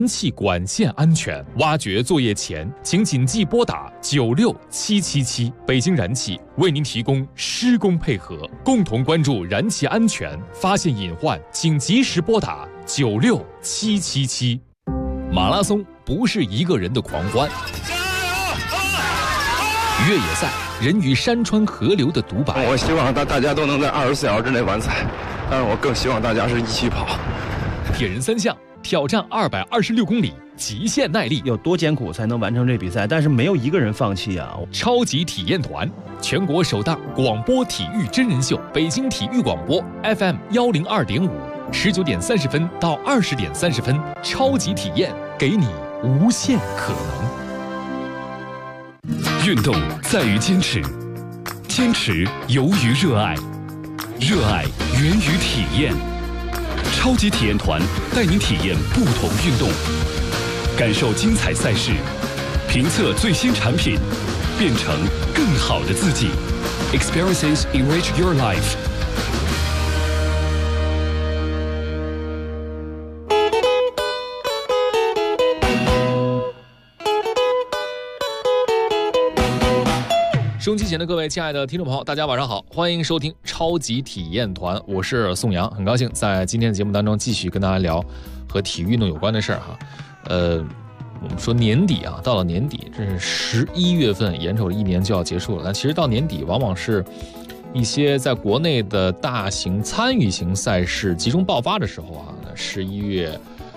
燃气管线安全，挖掘作业前请紧急拨打96777，北京燃气为您提供施工配合，共同关注燃气安全，发现隐患请及时拨打96777。马拉松不是一个人的狂欢，越野赛人与山川河流的独白。 我希望大家都能在24小时之内完赛，但是我更希望大家是一起跑。 铁人三项挑战226公里，极限耐力， 有多艰苦才能完成这比赛？但是没有一个人放弃啊！ 超级体验团，全国首档广播体育真人秀，北京体育广播 FM 102.5，19点30分到20点30分，超级体验，给你无限可能。 运动在于坚持，坚持由于热爱，热爱源于体验。超级体验团带您体验不同运动，感受精彩赛事，评测最新产品，变成更好的自己。Experiences enrich your life。 收音机前的各位亲爱的听众朋友，大家晚上好，欢迎收听超级体验团，我是宋阳，很高兴在今天的节目当中继续跟大家聊和体育运动有关的事儿哈。我们说年底啊，到了年底，这是11月份，眼瞅着一年就要结束了。那其实到年底，往往是一些在国内的大型参与型赛事集中爆发的时候啊。11月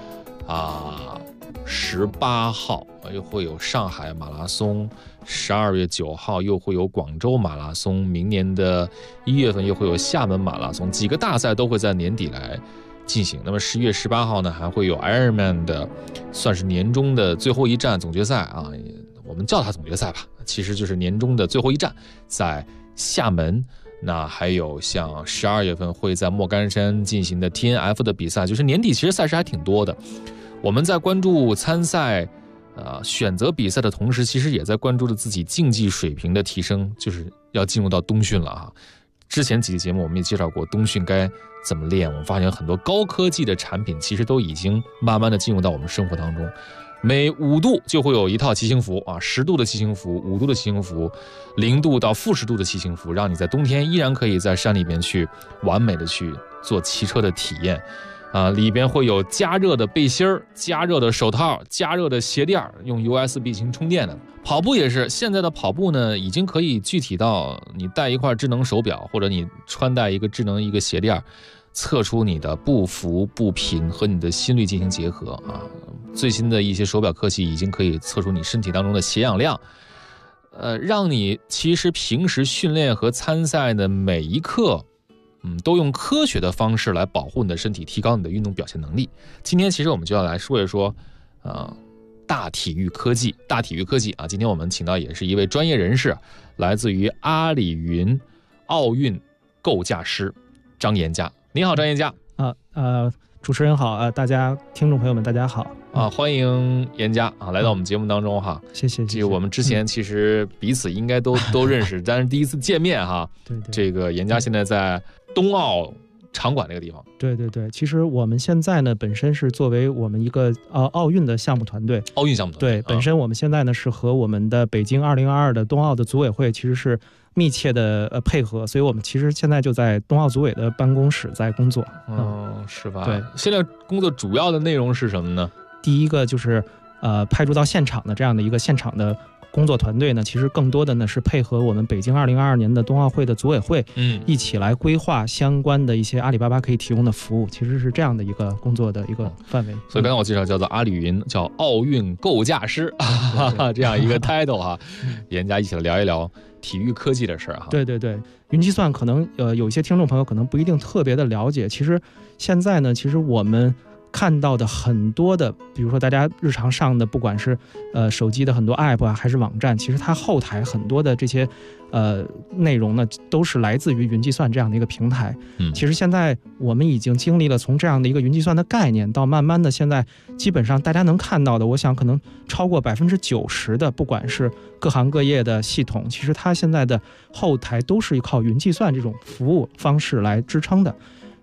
18号又会有上海马拉松，12月9号又会有广州马拉松，明年的1月份又会有厦门马拉松，几个大赛都会在年底来进行。那么11月18号呢，还会有 Ironman 的，算是年终的最后一站总决赛啊，我们叫它总决赛吧，其实就是年终的最后一站，在厦门。那还有像12月份会在莫干山进行的 TNF 的比赛，就是年底其实赛事还挺多的。我们在关注参赛选择比赛的同时，其实也在关注着自己竞技水平的提升，就是要进入到冬训了啊。之前几期节目我们也介绍过冬训该怎么练，我们发现很多高科技的产品其实都已经慢慢的进入到我们生活当中。每5度就会有一套骑行服啊，10度的骑行服，5度的骑行服，0度到-10度的骑行服，让你在冬天依然可以在山里边去完美的去做骑车的体验。里边会有加热的背心儿、加热的手套、加热的鞋垫，用 USB 进行充电的。跑步也是，现在的跑步呢，已经可以具体到你带一块智能手表，或者你穿戴一个智能一个鞋垫，测出你的步幅、步频和你的心率进行结合啊。最新的一些手表科技已经可以测出你身体当中的血氧量，让你其实平时训练和参赛的每一刻。都用科学的方式来保护你的身体，提高你的运动表现能力。今天其实我们就要来说一说，大体育科技啊。今天我们请到也是一位专业人士，来自于阿里云奥运构架师张岩佳。你好，张岩佳。 主持人好，大家听众朋友们大家好啊，欢迎岩佳啊来到我们节目当中哈。 谢谢。 这个我们之前其实彼此应该都认识，但是第一次见面哈。 对。 这个岩佳现在在冬奥场馆那个地方。 对。其实我们现在呢，本身是作为我们一个奥运的项目团队。 奥运项目团队。 对，本身我们现在呢是和我们的北京2022的冬奥的组委会其实是密切的配合，所以我们其实现在就在冬奥组委的办公室在工作。 是吧？ 对， 现在工作主要的内容是什么呢？ 第一个就是派驻到现场的这样的一个现场的工作团队呢，其实更多的呢是配合我们北京2022年的冬奥会的组委会，一起来规划相关的一些阿里巴巴可以提供的服务，其实是这样的一个工作的一个范围。 所以刚才我介绍叫做阿里云，叫奥运构架师这样一个 title 哈，严家一起来聊一聊体育科技的事儿哈。 对，云计算可能有一些听众朋友可能不一定特别的了解，其实现在呢，其实我们看到的很多的，比如说大家日常上的，不管是手机的很多 app 啊，还是网站，其实它后台很多的这些内容呢，都是来自于云计算这样的一个平台。其实现在我们已经经历了从这样的一个云计算的概念，到慢慢的现在基本上大家能看到的，我想可能超过90%的，不管是各行各业的系统，其实它现在的后台都是靠云计算这种服务方式来支撑的。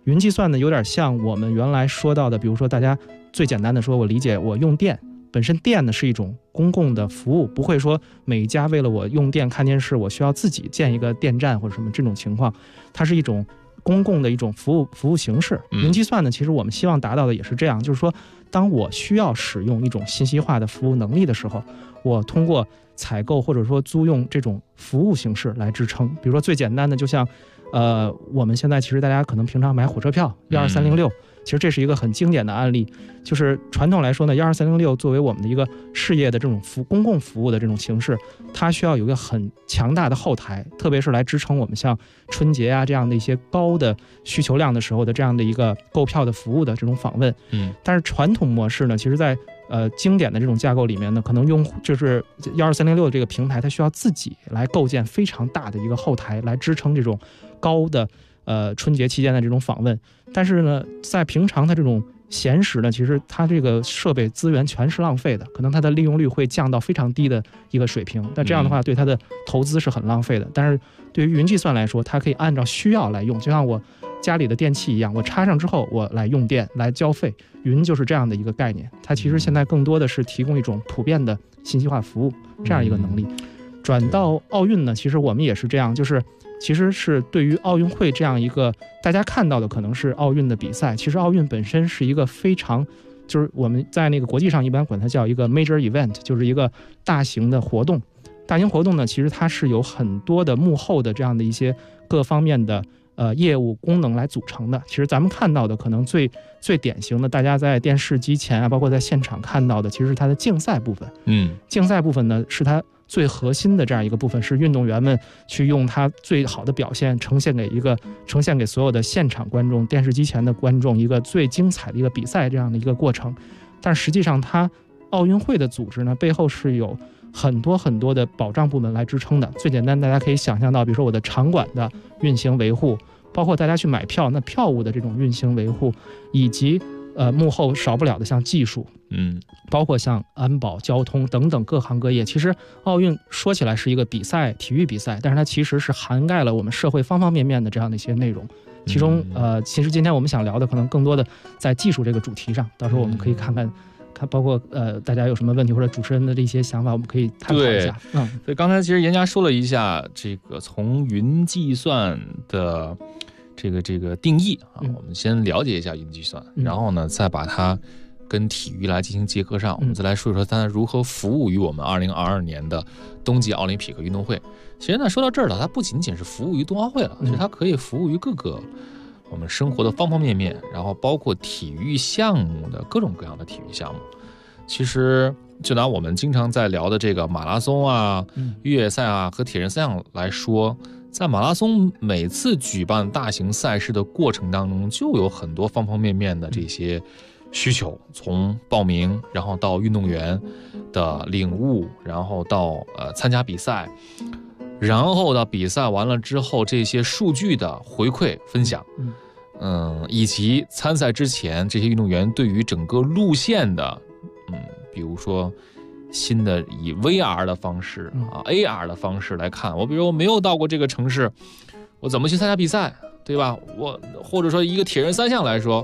云计算呢，有点像我们原来说到的，比如说大家最简单的说，我理解我用电。本身电呢是一种公共的服务，不会说每一家为了我用电看电视，我需要自己建一个电站或者什么这种情况，它是一种公共的一种服务形式。云计算呢，其实我们希望达到的也是这样，就是说，当我需要使用一种信息化的服务能力的时候，我通过采购或者说租用这种服务形式来支撑。比如说最简单的，就像我们现在其实大家可能平常买火车票12306。其实这是一个很经典的案例，就是传统来说呢，12306作为我们的一个事业的这种公共服务的这种形式，它需要有一个很强大的后台，特别是来支撑我们像春节啊这样的一些高的需求量的时候的这样的一个购票的服务的这种访问。但是传统模式呢，其实在经典的这种架构里面呢，可能用就是12306这个平台，它需要自己来构建非常大的一个后台来支撑这种高的春节期间的这种访问。但是呢，在平常的这种闲时呢，其实它这个设备资源全是浪费的，可能它的利用率会降到非常低的一个水平。但这样的话，对它的投资是很浪费的。但是对于云计算来说，它可以按照需要来用，就像我家里的电器一样，我插上之后，我来用电来交费。云就是这样的一个概念，它其实现在更多的是提供一种普遍的信息化服务这样一个能力。转到奥运呢，其实我们也是这样，就是其实是对于奥运会这样一个大家看到的可能是奥运的比赛，其实奥运本身是一个非常，就是我们在那个国际上一般管它叫一个 major event， 就是一个大型的活动。大型活动呢，其实它是有很多的幕后的这样的一些各方面的业务功能来组成的。其实咱们看到的可能最典型的，大家在电视机前啊，包括在现场看到的，其实是它的竞赛部分。竞赛部分呢，是它最核心的这样一个部分，是运动员们去用他最好的表现呈现给所有的现场观众、电视机前的观众一个最精彩的一个比赛这样的一个过程。但实际上，它奥运会的组织呢，背后是有很多很多的保障部门来支撑的。最简单，大家可以想象到，比如说我的场馆的运行维护，包括大家去买票，那票务的这种运行维护，以及幕后少不了的像技术，包括像安保、交通等等各行各业。其实奥运说起来是一个比赛，体育比赛，但是它其实是涵盖了我们社会方方面面的这样的一些内容。其中其实今天我们想聊的可能更多的在技术这个主题上，到时候我们可以看，包括大家有什么问题或者主持人的这些想法，我们可以探讨一下。 所以刚才其实严家说了一下这个从云计算的这个定义啊，我们先了解一下云计算，然后呢再把它跟体育来进行结合上，我们再来说一说它如何服务于我们2022年的冬季奥林匹克运动会。其实呢，说到这儿了，它不仅仅是服务于冬奥会了，其实它可以服务于各个我们生活的方方面面，然后包括体育项目的各种各样的体育项目。其实就拿我们经常在聊的这个马拉松啊、越野赛啊和铁人三项来说，在马拉松每次举办大型赛事的过程当中，就有很多方方面面的这些需求，从报名，然后到运动员的领悟，然后到参加比赛，然后到比赛完了之后这些数据的回馈分享，以及参赛之前这些运动员对于整个路线的，比如说新的以 VR 的方式AR 的方式来看，我比如我没有到过这个城市，我怎么去参加比赛，对吧？我或者说一个铁人三项来说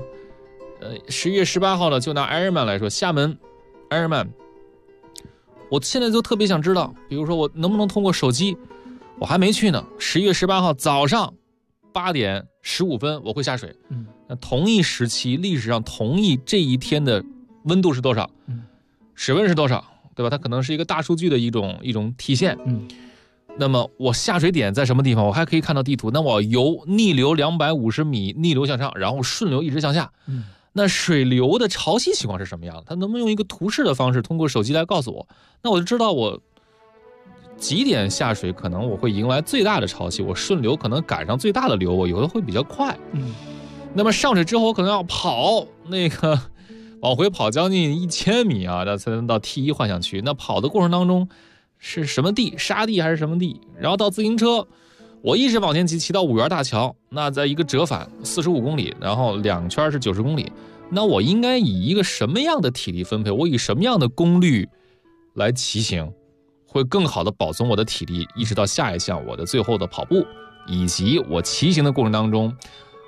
，11月18号的就拿 Ironman 来说，厦门 Ironman， 我现在就特别想知道，比如说我能不能通过手机，我还没去呢，11月18号早上8点15分我会下水，那同一时期历史上同一这一天的温度是多少，水温是多少，对吧？它可能是一个大数据的一种体现。那么我下水点在什么地方，我还可以看到地图。那我逆流250米，逆流向上，然后顺流一直向下。那水流的潮汐情况是什么样的？它能不能用一个图示的方式，通过手机来告诉我？那我就知道我几点下水，可能我会迎来最大的潮汐，我顺流可能赶上最大的流，我游的会比较快。那么上水之后，我可能要跑往回跑将近1000米啊，那才能到 T1 幻想区。那跑的过程当中是什么地，沙地还是什么地？然后到自行车，我一直往前骑到五原大桥，那在一个折返45公里，然后2圈是90公里。那我应该以一个什么样的体力分配，我以什么样的功率来骑行，会更好的保存我的体力，一直到下一项我的最后的跑步，以及我骑行的过程当中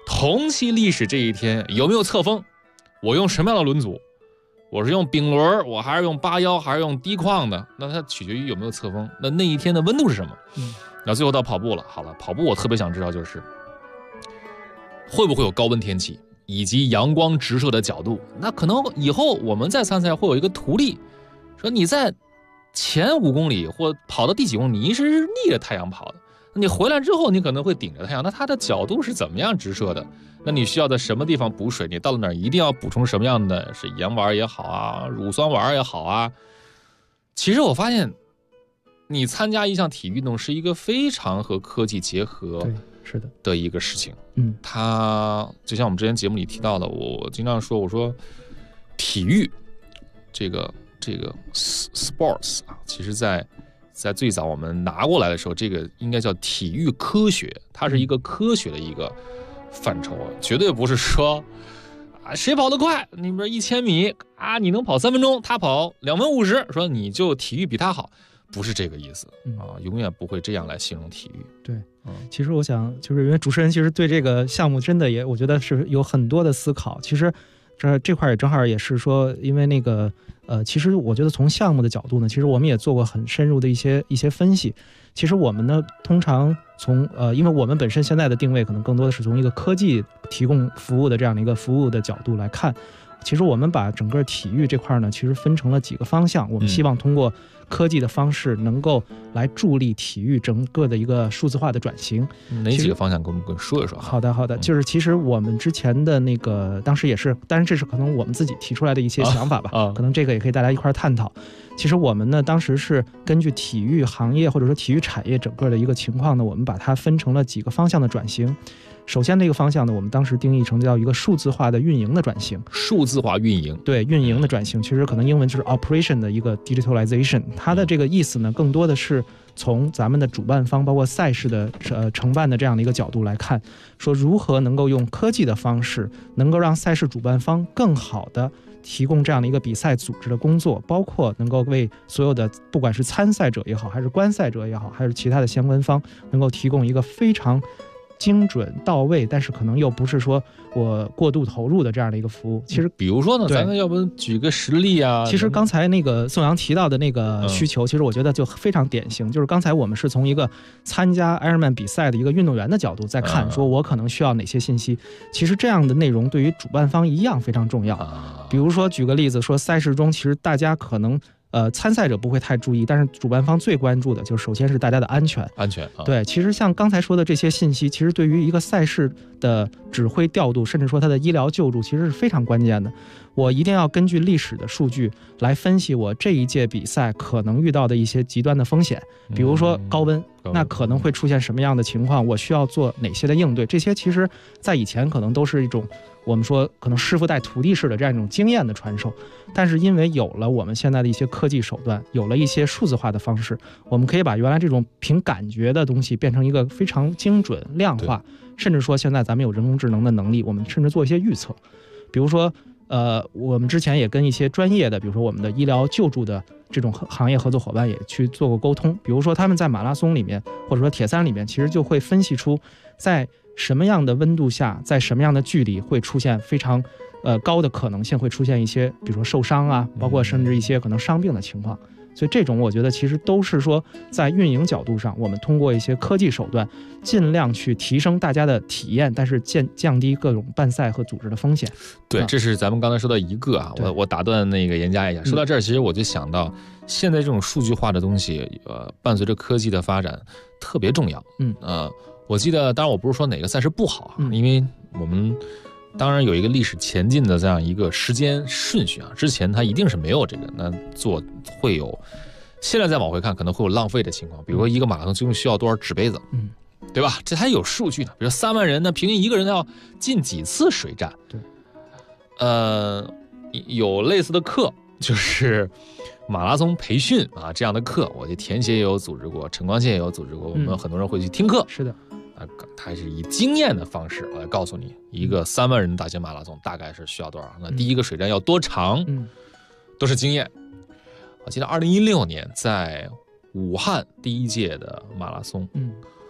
同期历史这一天有没有侧风？我用什么样的轮组？我是用丙轮，我还是用81，还是用低旷的？那它取决于有没有侧风。那一天的温度是什么？然后最后到跑步了。好了，跑步我特别想知道就是会不会有高温天气，以及阳光直射的角度。那可能以后我们在参赛会有一个图例，说你在前5公里或跑到第几公里，你是逆着太阳跑的。你回来之后，你可能会顶着太阳，那它的角度是怎么样直射的？那你需要在什么地方补水？你到了哪儿一定要补充什么样的？是盐丸也好啊，乳酸丸也好啊。其实我发现，你参加一项体育运动是一个非常和科技结合的一个事情。它就像我们之前节目里提到的，我经常说，我说体育这个 sports 啊，其实在最早我们拿过来的时候，这个应该叫体育科学，它是一个科学的一个范畴啊，绝对不是说啊谁跑得快，你比如1000米啊，你能跑3分钟，他跑2分50，说你就体育比他好，不是这个意思啊，永远不会这样来形容体育。 对，其实我想就是因为主持人其实对这个项目真的也我觉得是有很多的思考，其实这块也正好也是说，因为那个其实我觉得从项目的角度呢，其实我们也做过很深入的一些分析。其实我们呢，通常从因为我们本身现在的定位可能更多的是从一个科技提供服务的这样的一个服务的角度来看，其实我们把整个体育这块呢，其实分成了几个方向，我们希望通过科技的方式能够来助力体育整个的一个数字化的转型。 哪几个方向跟我们说一说？ 好的，就是其实我们之前的那个当时也是，当然这是可能我们自己提出来的一些想法吧，可能这个也可以大家一块探讨。其实我们呢当时是根据体育行业或者说体育产业整个的一个情况呢，我们把它分成了几个方向的转型。首先这个方向呢，我们当时定义成叫一个数字化的运营的转型。 数字化运营， 对，运营的转型，其实可能英文就是 operation 的一个 digitalization。它的这个意思呢，更多的是从咱们的主办方包括赛事的承办的这样的一个角度来看，说如何能够用科技的方式，能够让赛事主办方更好的提供这样的一个比赛组织的工作，包括能够为所有的不管是参赛者也好，还是观赛者也好，还是其他的相关方，能够提供一个非常精准到位，但是可能又不是说我过度投入的这样的一个服务。其实比如说呢，咱们要不举个实例啊？ 其实刚才那个宋阳提到的那个需求，其实我觉得就非常典型，就是刚才我们是从一个参加 Ironman 比赛的一个运动员的角度在看，说我可能需要哪些信息。其实这样的内容对于主办方一样非常重要。比如说举个例子，说赛事中其实大家可能参赛者不会太注意，但是主办方最关注的就是首先是大家的安全。对，其实像刚才说的这些信息，其实对于一个赛事的指挥调度，甚至说它的医疗救助，其实是非常关键的。我一定要根据历史的数据来分析我这一届比赛可能遇到的一些极端的风险，比如说高温，那可能会出现什么样的情况，我需要做哪些的应对。这些其实在以前可能都是一种我们说可能师傅带徒弟式的这样一种经验的传授，但是因为有了我们现在的一些科技手段，有了一些数字化的方式，我们可以把原来这种凭感觉的东西变成一个非常精准量化，甚至说现在咱们有人工智能的能力，我们甚至做一些预测。比如说我们之前也跟一些专业的，比如说我们的医疗救助的这种行业合作伙伴也去做过沟通，比如说他们在马拉松里面或者说铁三里面，其实就会分析出在什么样的温度下，在什么样的距离会出现非常高的可能性会出现一些比如说受伤啊，包括甚至一些可能伤病的情况。所以这种我觉得其实都是说在运营角度上，我们通过一些科技手段尽量去提升大家的体验，但是降低各种办赛和组织的风险。 对，这是咱们刚才说到一个啊，我打断那个严家一下，说到这儿，其实我就想到现在这种数据化的东西，伴随着科技的发展特别重要。我记得，当然我不是说哪个赛事不好啊，因为我们当然有一个历史前进的这样一个时间顺序啊，之前它一定是没有这个，那做会有，现在再往回看可能会有浪费的情况，比如说一个马拉松究竟需要多少纸杯子，对吧？这还有数据呢，比如3万人呢，平均一个人要进几次水站？ 对， 有类似的课，就是马拉松培训啊这样的课，我田协也有组织过，陈光宪也有组织过，我们很多人会去听课。 是的。 它是以经验的方式来告诉你，一个3万人的大型马拉松大概是需要多少，那第一个水站要多长，都是经验。我记得2016年在武汉第一届的马拉松，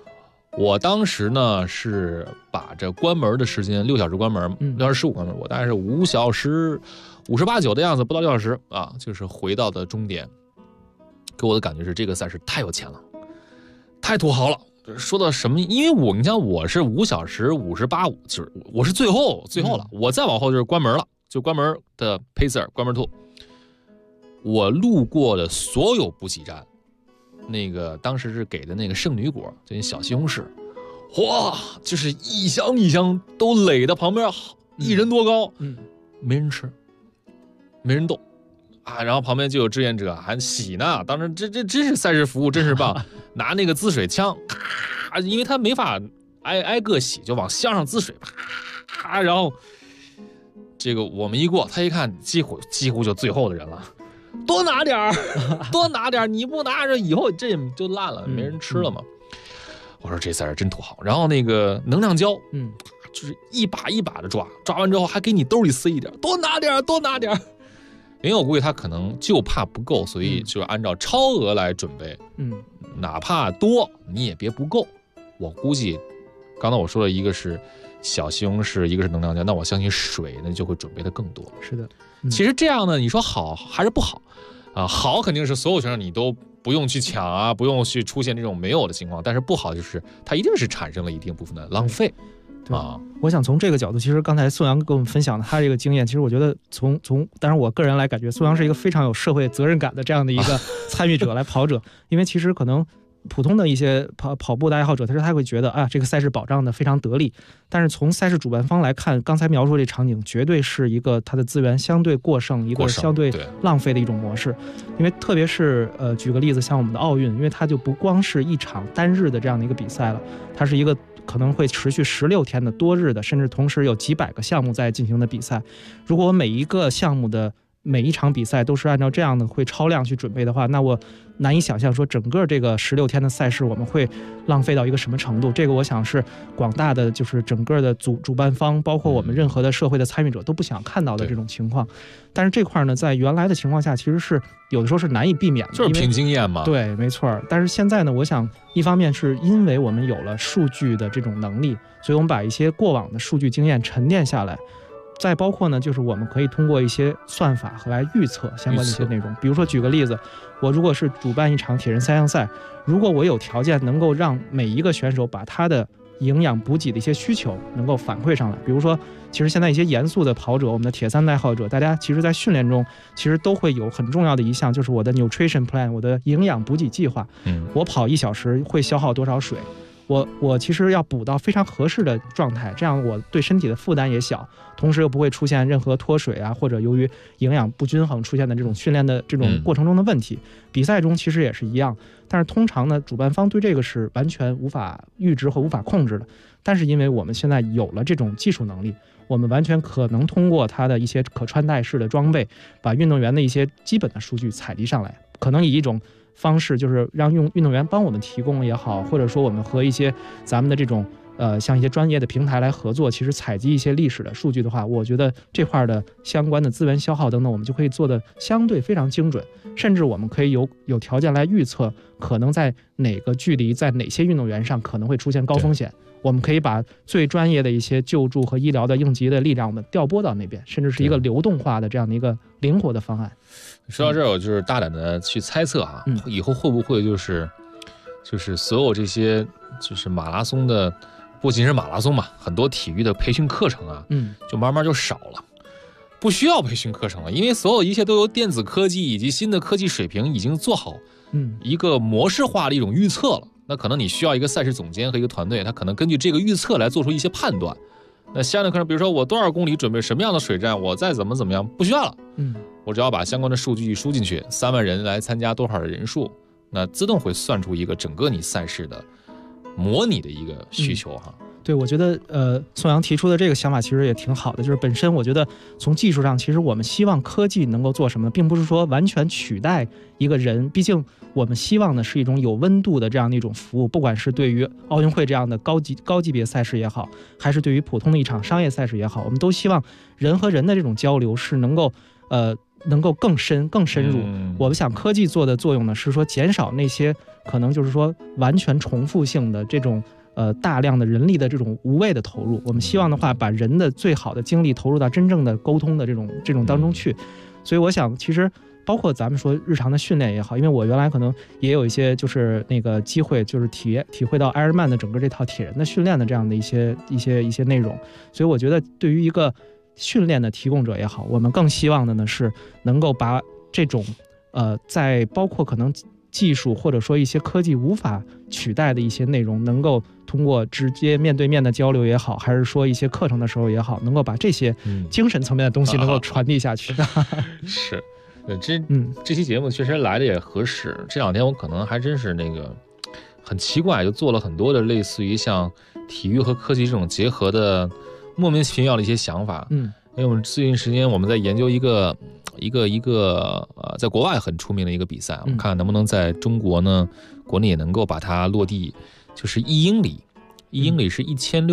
我当时呢是把这关门的时间6小时关门，6小时15关门，我大概是5小时58、9的样子，不到6小时啊，就是回到的终点。给我的感觉是这个赛事太有钱了，太土豪了。说到什么？因为你像我是5小时58，就是我是最后了，我再往后就是关门了，就关门的 pacer 关门兔。我路过的所有补给站，那个当时是给的那个圣女果，就那小西红柿，哇，就是一箱一箱都垒的旁边1人多高，没人吃，没人动啊，然后旁边就有志愿者还洗呢，当时这真是赛事服务真是棒，拿那个滋水枪，咔，因为他没法挨个洗，就往箱上滋水，啪，然后这个我们一过，他一看几乎就最后的人了。多拿点儿，多拿点儿，你不拿着以后这就烂了，没人吃了嘛。我说这赛事真土豪。然后那个能量胶，就是一把一把的抓完之后还给你兜里塞一点，多拿点儿，多拿点儿。因为我估计他可能就怕不够，所以就按照超额来准备。哪怕多你也别不够。我估计，刚才我说了一个是小西红柿，一个是能量胶，那我相信水呢就会准备的更多。 是的。 其实这样呢，你说好还是不好啊？好肯定是所有选手你都不用去抢啊，不用去出现这种没有的情况，但是不好就是它一定是产生了一定部分的浪费啊。 我想从这个角度，其实刚才宋阳跟我们分享的他这个经验，其实我觉得从当然我个人来感觉，宋阳是一个非常有社会责任感的这样的一个参与者来跑者，因为其实可能普通的一些跑步的爱好者，他会觉得啊，这个赛事保障的非常得力。但是从赛事主办方来看，刚才描述这场景，绝对是一个它的资源相对过剩，一个相对浪费的一种模式。因为特别是举个例子，像我们的奥运，因为它就不光是一场单日的这样的一个比赛了，它是一个可能会持续16天的多日的，甚至同时有几百个项目在进行的比赛。如果我每一个项目的每一场比赛都是按照这样的会超量去准备的话，那我难以想象说整个这个16天的赛事我们会浪费到一个什么程度。这个我想是广大的就是整个的主办方，包括我们任何的社会的参与者都不想看到的这种情况。但是这块呢，在原来的情况下其实是有的时候是难以避免的， 就是凭经验嘛。对， 没错。但是现在呢，我想一方面是因为我们有了数据的这种能力，所以我们把一些过往的数据经验沉淀下来，再包括呢，就是我们可以通过一些算法和来预测相关的一些内容。比如说举个例子，我如果是主办一场铁人3项赛，如果我有条件能够让每一个选手把他的营养补给的一些需求能够反馈上来，比如说其实现在一些严肃的跑者，我们的铁三爱好者，大家其实在训练中其实都会有很重要的一项，就是我的 nutrition plan， 我的营养补给计划。我跑1小时会消耗多少水，我其实要补到非常合适的状态，这样我对身体的负担也小，同时又不会出现任何脱水啊，或者由于营养不均衡出现的这种训练的这种过程中的问题。比赛中其实也是一样，但是通常呢，主办方对这个是完全无法预知和无法控制的。但是因为我们现在有了这种技术能力，我们完全可能通过它的一些可穿戴式的装备，把运动员的一些基本的数据采集上来，可能以一种方式就是让运动员帮我们提供也好，或者说我们和一些咱们的这种像一些专业的平台来合作，其实采集一些历史的数据的话，我觉得这块的相关的资源消耗等等，我们就可以做的相对非常精准，甚至我们可以有条件来预测可能在哪个距离，在哪些运动员上可能会出现高风险。我们可以把最专业的一些救助和医疗的应急的力量，我们调拨到那边，甚至是一个流动化的这样的一个灵活的方案。 说到这儿，我就是大胆的去猜测啊，以后会不会就是所有这些就是马拉松的，不仅是马拉松嘛，很多体育的培训课程啊，就慢慢就少了，不需要培训课程了，因为所有一切都由电子科技以及新的科技水平已经做好一个模式化的一种预测了。那可能你需要一个赛事总监和一个团队，他可能根据这个预测来做出一些判断。那相对可能，比如说我多少公里准备什么样的水站，我再怎么样，不需要了。我只要把相关的数据输进去，3万人来参加多少的人数，那自动会算出一个整个你赛事的模拟的一个需求哈。 对，我觉得宋阳提出的这个想法其实也挺好的，就是本身我觉得从技术上，其实我们希望科技能够做什么，并不是说完全取代一个人，毕竟我们希望的是一种有温度的这样的一种服务，不管是对于奥运会这样的高级别赛事也好，还是对于普通的一场商业赛事也好，我们都希望人和人的这种交流是能够更深入。我们想科技做的作用呢，是说减少那些可能就是说完全重复性的这种大量的人力的这种无谓的投入。我们希望的话，把人的最好的精力投入到真正的沟通的这种当中去。所以我想，其实包括咱们说日常的训练也好，因为我原来可能也有一些就是那个机会，就是体会到埃尔曼的整个这套铁人的训练的这样的一些内容。所以我觉得，对于一个训练的提供者也好，我们更希望的呢是能够把这种在包括可能技术或者说一些科技无法取代的一些内容，能够通过直接面对面的交流也好，还是说一些课程的时候也好，能够把这些精神层面的东西能够传递下去。 是，这期节目确实来的也合适。这2天我可能还真是那个很奇怪，就做了很多的类似于像体育和科技这种结合的莫名其妙的一些想法。因为我们最近时间我们在研究一个在国外很出名的一个比赛，我们看看能不能在中国呢，国内也能够把它落地，就是1英里，1英里是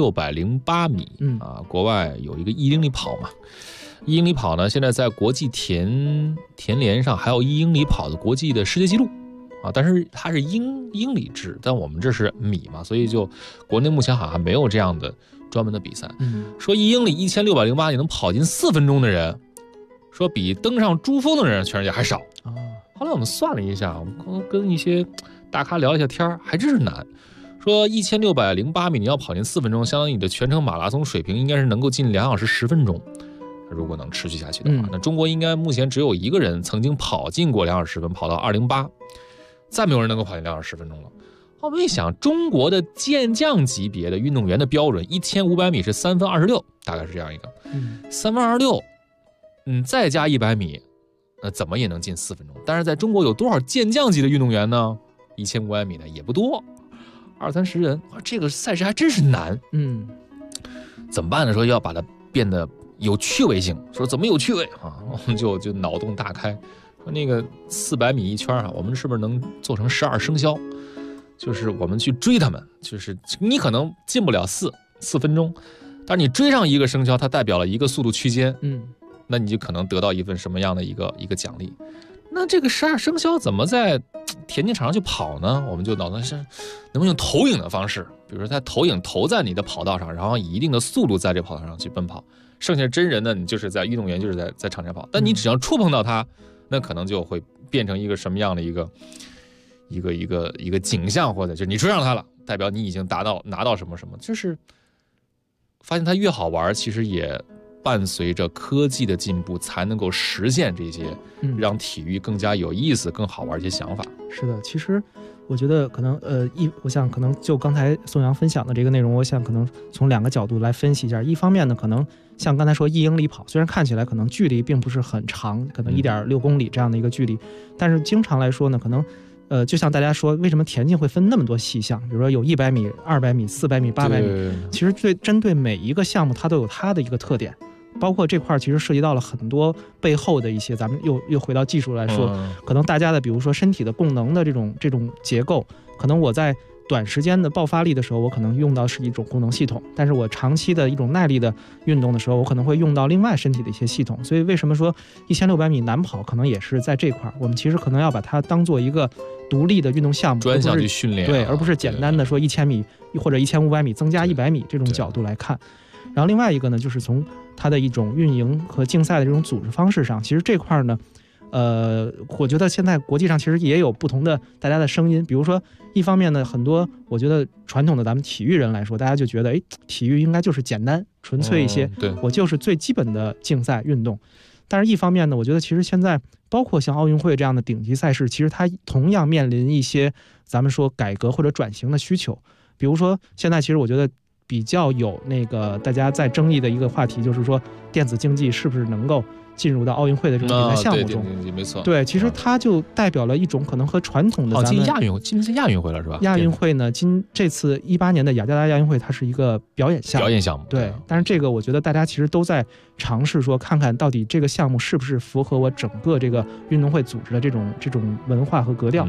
1608米国外有一个1英里跑嘛，1英里跑呢，现在在国际田联上还有1英里跑的国际的世界纪录但是它是英里制，但我们这是米嘛，所以就国内目前好像还没有这样的专门的比赛。说1英里1608你能跑进4分钟的人，说比登上珠峰的人全世界还少。后来我们算了一下，我们跟一些大咖聊一下天，还真是难。说1608米你要跑进4分钟，相当于你的全程马拉松水平应该是能够进2小时10分钟。如果能持续下去的话，那中国应该目前只有一个人曾经跑进过2小时10分，跑到208，再没有人能够跑进2小时10分钟了。我们一想，中国的健将级别的运动员的标准，1500米是3分26，大概是这样一个，3分26。再加100米，那怎么也能进4分钟。但是在中国有多少健将级的运动员呢？1500米呢也不多，20-30人，这个赛事还真是难。怎么办呢？说要把它变得有趣味性，说怎么有趣味我们就脑洞大开，说那个400米一圈我们是不是能做成12生肖？就是我们去追他们，就是你可能进不了4分钟，但是你追上一个生肖，它代表了一个速度区间。那你就可能得到一份什么样的一个奖励？那这个12生肖怎么在田径场上去跑呢？我们就脑洞是能不能用投影的方式，比如说它投影投在你的跑道上，然后以一定的速度在这跑道上去奔跑。剩下真人呢，你就是在运动员就是在场前跑，但你只要触碰到它，那可能就会变成一个什么样的一个景象，或者就是你追上它了，代表你已经拿到什么什么，就是发现它越好玩，其实也伴随着科技的进步，才能够实现这些让体育更加有意思、更好玩一些想法。 是的，其实我觉得可能我想可能就刚才宋阳分享的这个内容，我想可能从2个角度来分析一下。一方面呢，可能像刚才说1英里跑，虽然看起来可能距离并不是很长，可能1.6公里这样的一个距离，但是经常来说呢，可能就像大家说，为什么田径会分那么多细项？比如说有100米、200米、400米、800米，其实针对每一个项目，它都有它的一个特点。包括这块其实涉及到了很多背后的一些，咱们又回到技术来说，可能大家的比如说身体的供能的这种结构，可能我在短时间的爆发力的时候，我可能用到是一种功能系统，但是我长期的一种耐力的运动的时候，我可能会用到另外身体的一些系统。所以为什么说1600米难跑，可能也是在这块，我们其实可能要把它当做一个独立的运动项目， 专项去训练， 对，而不是简单的说1000米或者1500米增加100米这种角度来看。然后另外一个呢，就是从它的一种运营和竞赛的这种组织方式上，其实这块呢，我觉得现在国际上其实也有不同的大家的声音。比如说，一方面呢，很多我觉得传统的咱们体育人来说，大家就觉得，体育应该就是简单纯粹一些， 对， 我就是最基本的竞赛运动。但是一方面呢，我觉得其实现在包括像奥运会这样的顶级赛事，其实它同样面临一些咱们说改革或者转型的需求。比如说，现在其实我觉得比较有那个大家在争议的一个话题，就是说电子竞技是不是能够进入到奥运会的这种比赛项目中？ 对，没错。 对，其实它就代表了一种可能和传统的咱们进亚运会了是吧？ 亚运会呢，这次18年的雅加达亚运会，它是一个表演项目。对，但是这个我觉得大家其实都在尝试说，看看到底这个项目是不是符合我整个这个运动会组织的这种文化和格调。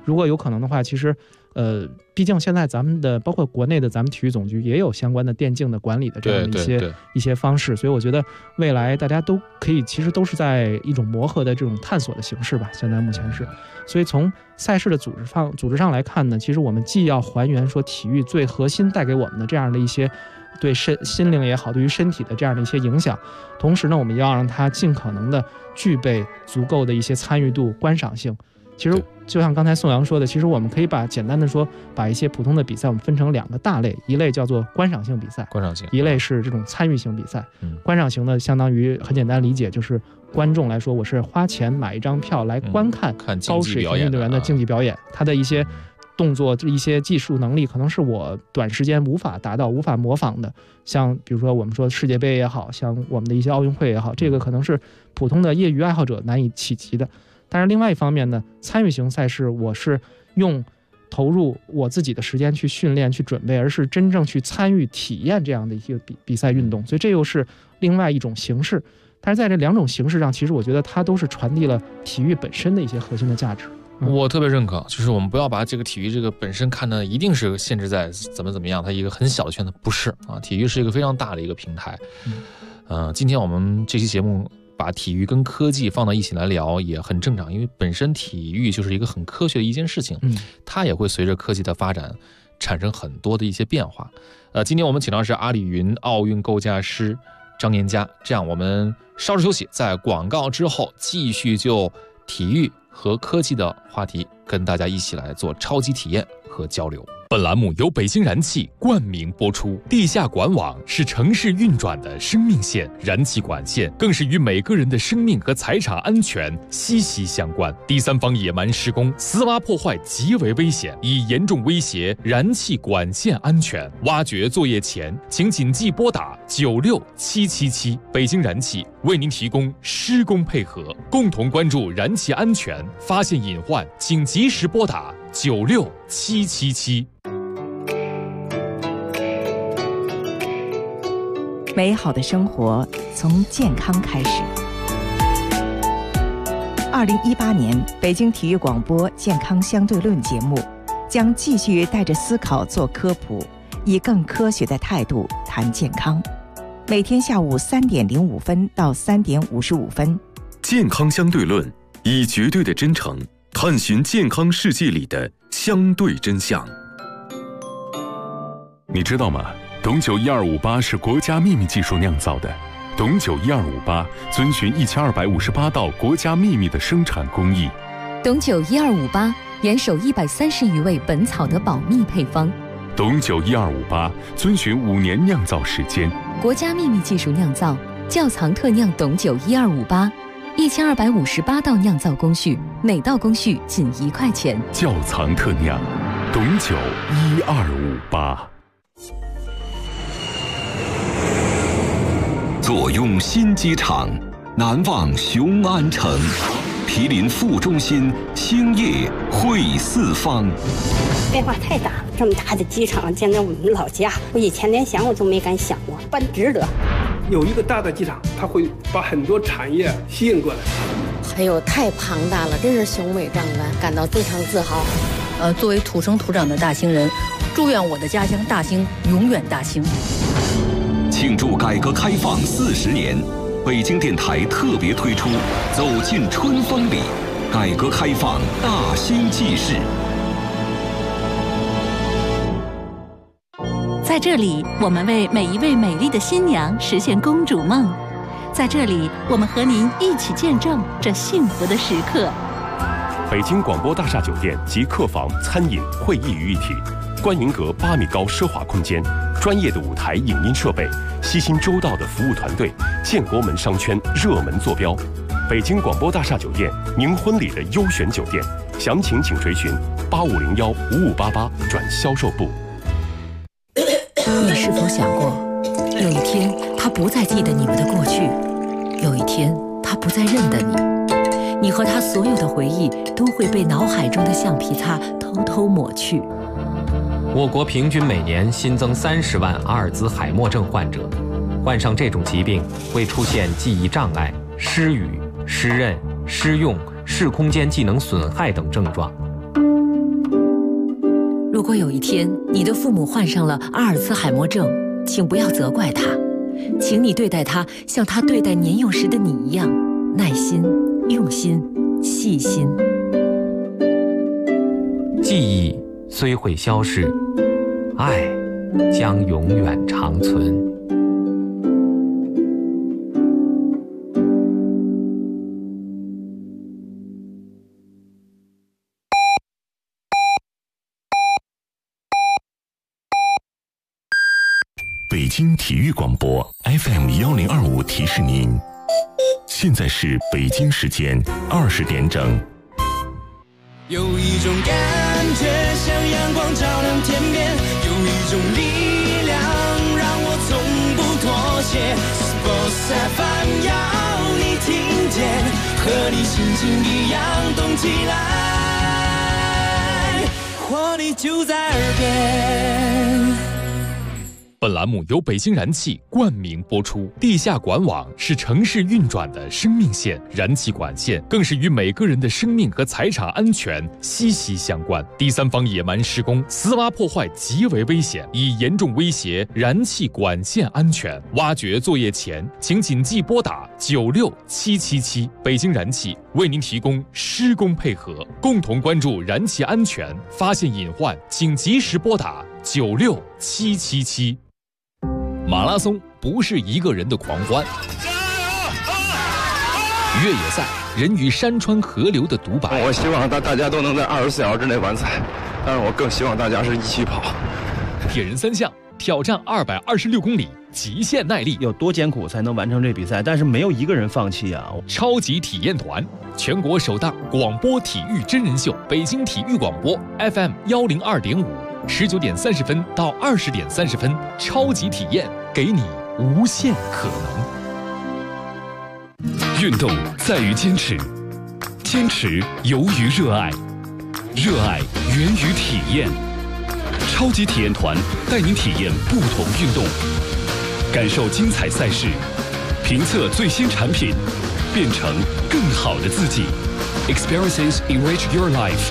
如果有可能的话，其实毕竟现在咱们的包括国内的咱们体育总局也有相关的电竞的管理的这样的一些方式，所以我觉得未来大家都可以，其实都是在一种磨合的这种探索的形式吧。现在目前是，所以从赛事的组织上来看呢，其实我们既要还原说体育最核心带给我们的这样的一些对心灵也好，对于身体的这样的一些影响，同时呢，我们要让它尽可能的具备足够的一些参与度、观赏性。其实就像刚才宋阳说的，其实我们可以简单的说，把一些普通的比赛我们分成2个大类，一类叫做观赏性比赛，一类是这种参与性比赛。观赏型的相当于很简单理解，就是观众来说，我是花钱买一张票来观看高水平运动员的竞技表演，他的一些动作、一些技术能力，可能是我短时间无法达到、无法模仿的。像比如说我们说世界杯也好，像我们的一些奥运会也好，这个可能是普通的业余爱好者难以企及的。但是另外一方面呢，参与型赛事我是用投入我自己的时间去训练、去准备，而是真正去参与体验这样的一个比赛运动，所以这又是另外一种形式。但是在这2种形式上，其实我觉得它都是传递了体育本身的一些核心的价值。 我特别认可，就是我们不要把这个体育这个本身看的一定是限制在怎么样，它一个很小的圈子，不是啊，体育是一个非常大的一个平台。今天我们这期节目把体育跟科技放到一起来聊也很正常，因为本身体育就是一个很科学的一件事情，它也会随着科技的发展产生很多的一些变化。今天我们请到的是阿里云奥运构架师张岩佳，这样我们稍事休息，在广告之后继续就体育和科技的话题跟大家一起来做超级体验和交流。 本栏目由北京燃气冠名播出。地下管网是城市运转的生命线，燃气管线更是与每个人的生命和财产安全息息相关。第三方野蛮施工、私挖破坏极为危险，已严重威胁燃气管线安全。挖掘作业前，请谨记拨打96777。北京燃气为您提供施工配合，共同关注燃气安全，发现隐患请及时拨打96777。 美好的生活从健康开始。2018年北京体育广播健康相对论节目将继续带着思考做科普，以更科学的态度谈健康。每天下午3点05分到3点55分。 健康相对论，以绝对的真诚探寻健康世界里的相对真相。你知道吗？董酒1258是国家秘密技术酿造的。董酒1258遵循1258道国家秘密的生产工艺。 董酒1258严守130余位本草的保密配方。 董酒1258遵循5年酿造时间。 国家秘密技术酿造，窖藏特酿董酒1258，1258道酿造工序，每道工序仅1块钱。 窖藏特酿，董酒1258。 坐拥新机场，难忘雄安城。毗邻副中心，兴业汇四方。 变化太大了，这么大的机场建在我们老家，我以前连想我都没敢想过，办值得。 有一个大的机场，它会把很多产业吸引过来。 哎呦，太庞大了，真是雄伟壮观，感到非常自豪。 作为土生土长的大兴人，祝愿我的家乡大兴永远大兴。 庆祝改革开放40年，北京电台特别推出《走进春风里》，改革开放大兴纪事。 在这里，我们为每一位美丽的新娘实现公主梦。在这里，我们和您一起见证这幸福的时刻。 北京广播大厦酒店及客房、餐饮、会议于一体，观云阁8米高奢华空间，专业的舞台影音设备，悉心周到的服务团队，建国门商圈热门坐标。北京广播大厦酒店，您婚礼的优选酒店，详情请垂询85015588转销售部。 你是否想过，有一天他不再记得你们的过去，有一天他不再认得你，你和他所有的回忆都会被脑海中的橡皮擦偷偷抹去。 我国平均每年新增30万阿尔兹海默症患者，患上这种疾病会出现记忆障碍、失语、失认、失用、视空间技能损害等症状。 如果有一天你的父母患上了阿尔茨海默症，请不要责怪他，请你对待他像他对待年幼时的你一样，耐心、用心、细心。 记忆虽会消逝，爱将永远长存。 北京体育广播 FM1025提示您，现在是北京时间20点整。 有一种感觉像阳光照亮天边，有一种力量让我从不妥协。Sports FM 要你听见，和你心情一样动起来，活力就在耳边。 本栏目由北京燃气冠名播出。地下管网是城市运转的生命线，燃气管线更是与每个人的生命和财产安全息息相关。第三方野蛮施工、私挖破坏极为危险，已严重威胁燃气管线安全。挖掘作业前，请谨记拨打96777。北京燃气为您提供施工配合，共同关注燃气安全，发现隐患请及时拨打96777。马拉松不是一个人的狂欢，越野赛人与山川河流的独白。 我希望大家都能在24小时之内完赛，但是我更希望大家是一起跑。 铁人三项挑战226公里极限耐力， 有多艰苦才能完成这比赛？但是没有一个人放弃啊！ 超级体验团，全国首档广播体育真人秀，北京体育广播 FM102.5，19点30分到20点30分，超级体验给你无限可能。运动在于坚持，坚持由于热爱，热爱源于体验。超级体验团带您体验不同运动，感受精彩赛事，评测最新产品，变成更好的自己。Experiences enrich your life。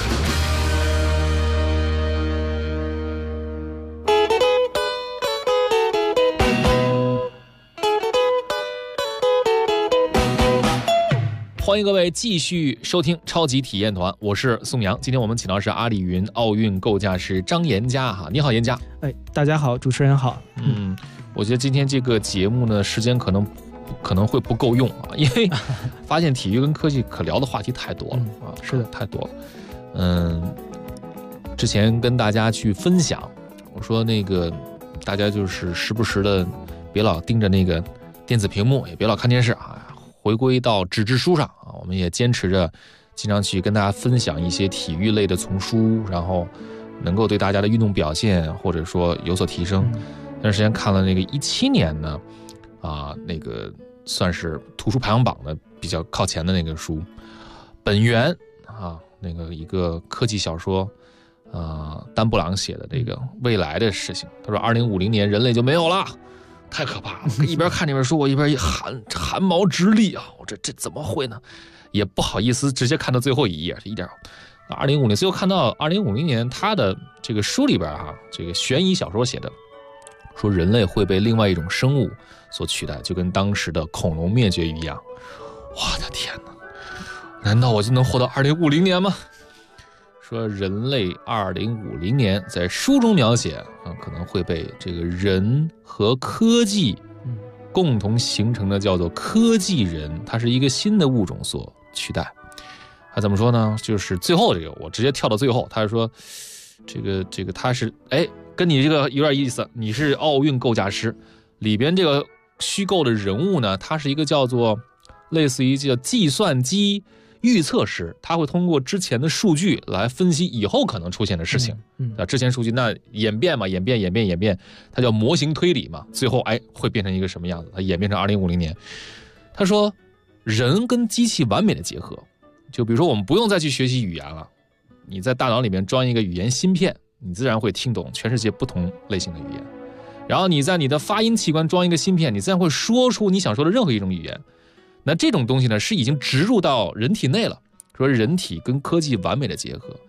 欢迎各位继续收听超级体验团，我是宋阳。今天我们请到是阿里云奥运构架师张岩佳哈，你好岩佳。 大家好，主持人好。 我觉得今天这个节目呢，时间可能会不够用啊，因为发现体育跟科技可聊的话题太多了啊， 是的， 太多了。之前跟大家去分享，我说那个大家就是时不时的别老盯着那个电子屏幕，也别老看电视啊。回归到纸质书上啊，我们也坚持着经常去跟大家分享一些体育类的丛书，然后能够对大家的运动表现或者说有所提升。那段时间看了那个17年呢，那个算是图书排行榜的比较靠前的那个书，本源啊，那个一个科技小说，丹布朗写的这个未来的事情。他说2050年人类就没有了。太可怕了！一边看这本书，我一边一汗毛直立啊！我这怎么会呢？也不好意思直接看到最后一页，一点。2050年，最后看到2050年他的这个书里边这个悬疑小说写的，说人类会被另外一种生物所取代，就跟当时的恐龙灭绝一样。我的天哪！难道我就能活到2050年吗？说人类2050年在书中描写可能会被这个人和科技共同形成的叫做科技人，它是一个新的物种所取代。他怎么说呢？就是最后这个我直接跳到最后，他是说这个他是跟你这个有点意思，你是奥运构架师里边这个虚构的人物呢，他是一个叫做类似于叫计算机预测师，他会通过之前的数据来分析以后可能出现的事情。之前数据那演变嘛，演变，它叫模型推理嘛，最后会变成一个什么样子？它演变成2050年。他说，人跟机器完美的结合，就比如说我们不用再去学习语言了，你在大脑里面装一个语言芯片，你自然会听懂全世界不同类型的语言。然后你在你的发音器官装一个芯片，你自然会说出你想说的任何一种语言。那这种东西呢，是已经植入到人体内了，说人体跟科技完美的结合。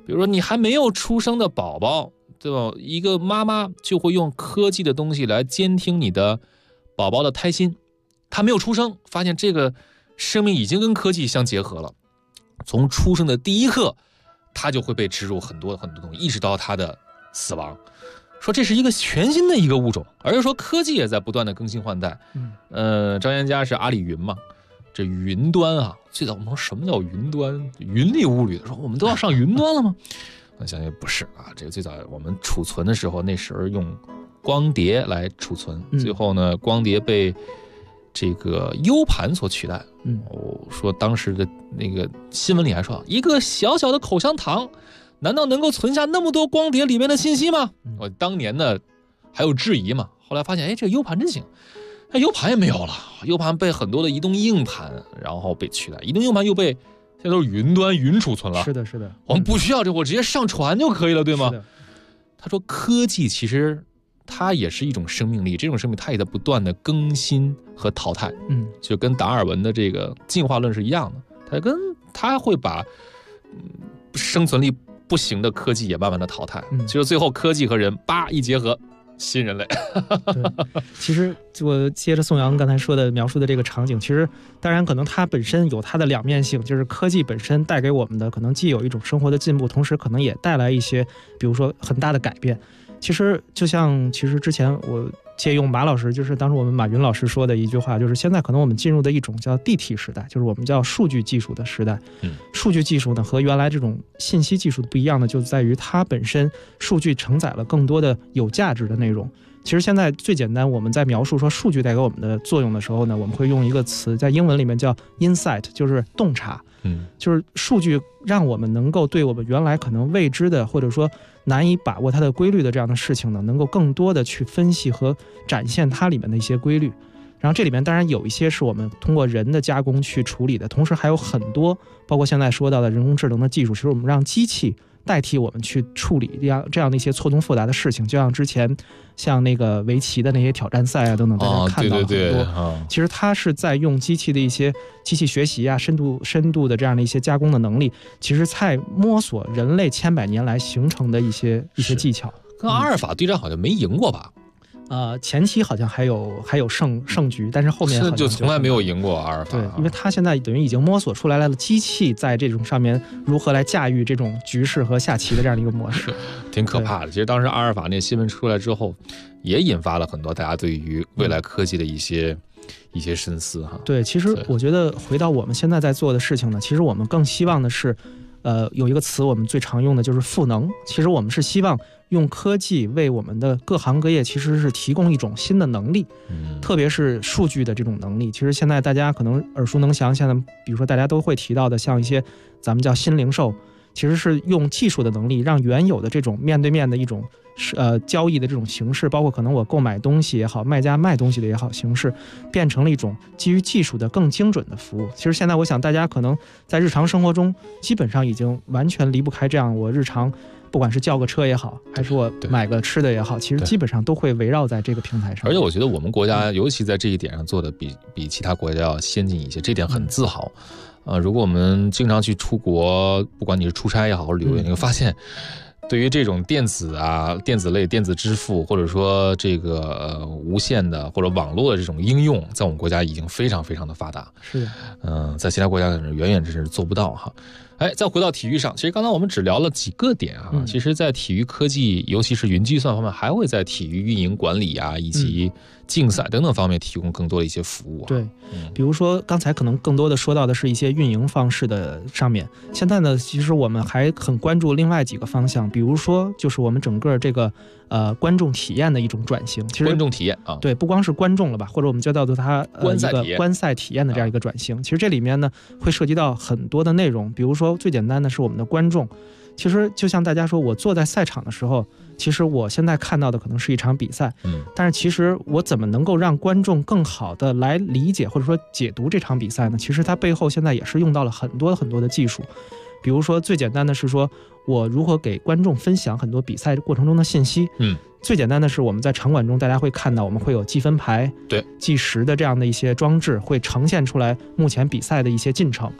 比如说你还没有出生的宝宝，对吧？一个妈妈就会用科技的东西来监听你的宝宝的胎心，他没有出生，发现这个生命已经跟科技相结合了，从出生的第一刻，他就会被植入很多很多东西，一直到他的死亡。说这是一个全新的一个物种，而且说科技也在不断的更新换代。张岩家是阿里云嘛，这云端啊，最早我们说什么叫云端？云里雾里的，说我们都要上云端了吗？我相信不是啊，这个最早我们储存的时候，那时候用光碟来储存，最后呢，光碟被这个 U 盘所取代。说当时的那个新闻里还说，一个小小的口香糖，难道能够存下那么多光碟里面的信息吗？我当年呢还有质疑嘛，后来发现，哎，这个 U 盘真行，那 U 盘也没有了 ，U 盘被很多的移动硬盘然后被取代，移动硬盘又被现在都是云端云储存了。 是的，是的， 我们不需要这，我直接上传就可以了，对吗？他说科技其实它也是一种生命力，这种生命它也在不断的更新和淘汰。就跟达尔文的这个进化论是一样的，它会把生存力不行的科技也慢慢的淘汰，就是最后科技和人叭一结合，新人类。 对，其实我接着宋阳刚才说的描述的这个场景，其实当然可能它本身有它的两面性，就是科技本身带给我们的可能既有一种生活的进步，同时可能也带来一些比如说很大的改变。其实就像之前我借用马老师，就是当时我们马云老师说的一句话，就是现在可能我们进入的一种叫地体时代，就是我们叫数据技术的时代。数据技术呢和原来这种信息技术不一样的就在于它本身数据承载了更多的有价值的内容。其实现在最简单，我们在描述说数据带给我们的作用的时候呢，我们会用一个词，在英文里面叫 insight， 就是洞察。就是数据让我们能够对我们原来可能未知的或者说难以把握它的规律的这样的事情呢，能够更多的去分析和展现它里面的一些规律。然后这里面当然有一些是我们通过人的加工去处理的，同时还有很多包括现在说到的人工智能的技术，其实我们让机器代替我们去处理这样的一些错综复杂的事情，就像之前像那个围棋的那些挑战赛啊等等，大家看到了很多。 对， 其实它是在用机器的一些机器学习啊、深度的这样的一些加工的能力，其实在摸索人类千百年来形成的一些技巧。 跟阿尔法对战好像没赢过吧？ 前期好像还有胜局，但是后面好像就从来没有赢过阿尔法。 对，因为他现在等于已经摸索出来了机器在这种上面如何来驾驭这种局势和下棋的这样的一个模式， 挺可怕的。其实当时阿尔法那新闻出来之后，也引发了很多大家对于未来科技的一些深思哈。 对，其实我觉得回到我们现在在做的事情呢，其实我们更希望的是，有一个词我们最常用的就是赋能。其实我们是希望用科技为我们的各行各业其实是提供一种新的能力，特别是数据的这种能力。其实现在大家可能耳熟能详，现在比如说大家都会提到的，像一些咱们叫新零售，其实是用技术的能力让原有的这种面对面的一种交易的这种形式，包括可能我购买东西也好，卖家卖东西的也好，形式变成了一种基于技术的更精准的服务。其实现在我想大家可能在日常生活中基本上已经完全离不开这样，我日常不管是叫个车也好，还是我买个吃的也好，其实基本上都会围绕在这个平台上。 而且我觉得我们国家尤其在这一点上做的比其他国家要先进一些，这点很自豪。如果我们经常去出国，不管你是出差也好，或者旅游，你会发现对于这种电子类电子支付，或者说这个无线的或者网络的这种应用，在我们国家已经非常非常的发达。 是的， 在其他国家远远是做不到哈。再回到体育上，其实刚才我们只聊了几个点啊，其实在体育科技，尤其是云计算方面，还会在体育运营管理啊，以及竞赛等等方面提供更多的一些服务。 对，比如说刚才可能更多的说到的是一些运营方式的上面，现在呢，其实我们还很关注另外几个方向，比如说就是我们整个这个观众体验的一种转型。其实观众体验啊， 对，不光是观众了吧，或者我们叫做它观赛体验的这样一个转型。其实这里面呢会涉及到很多的内容，比如说最简单的是我们的观众。其实就像大家说，我坐在赛场的时候，其实我现在看到的可能是一场比赛，但是其实我怎么能够让观众更好的来理解或者说解读这场比赛呢？其实它背后现在也是用到了很多很多的技术。比如说最简单的是说我如何给观众分享很多比赛过程中的信息。最简单的是我们在场馆中大家会看到我们会有计分牌、计时的这样的一些装置，会呈现出来目前比赛的一些进程。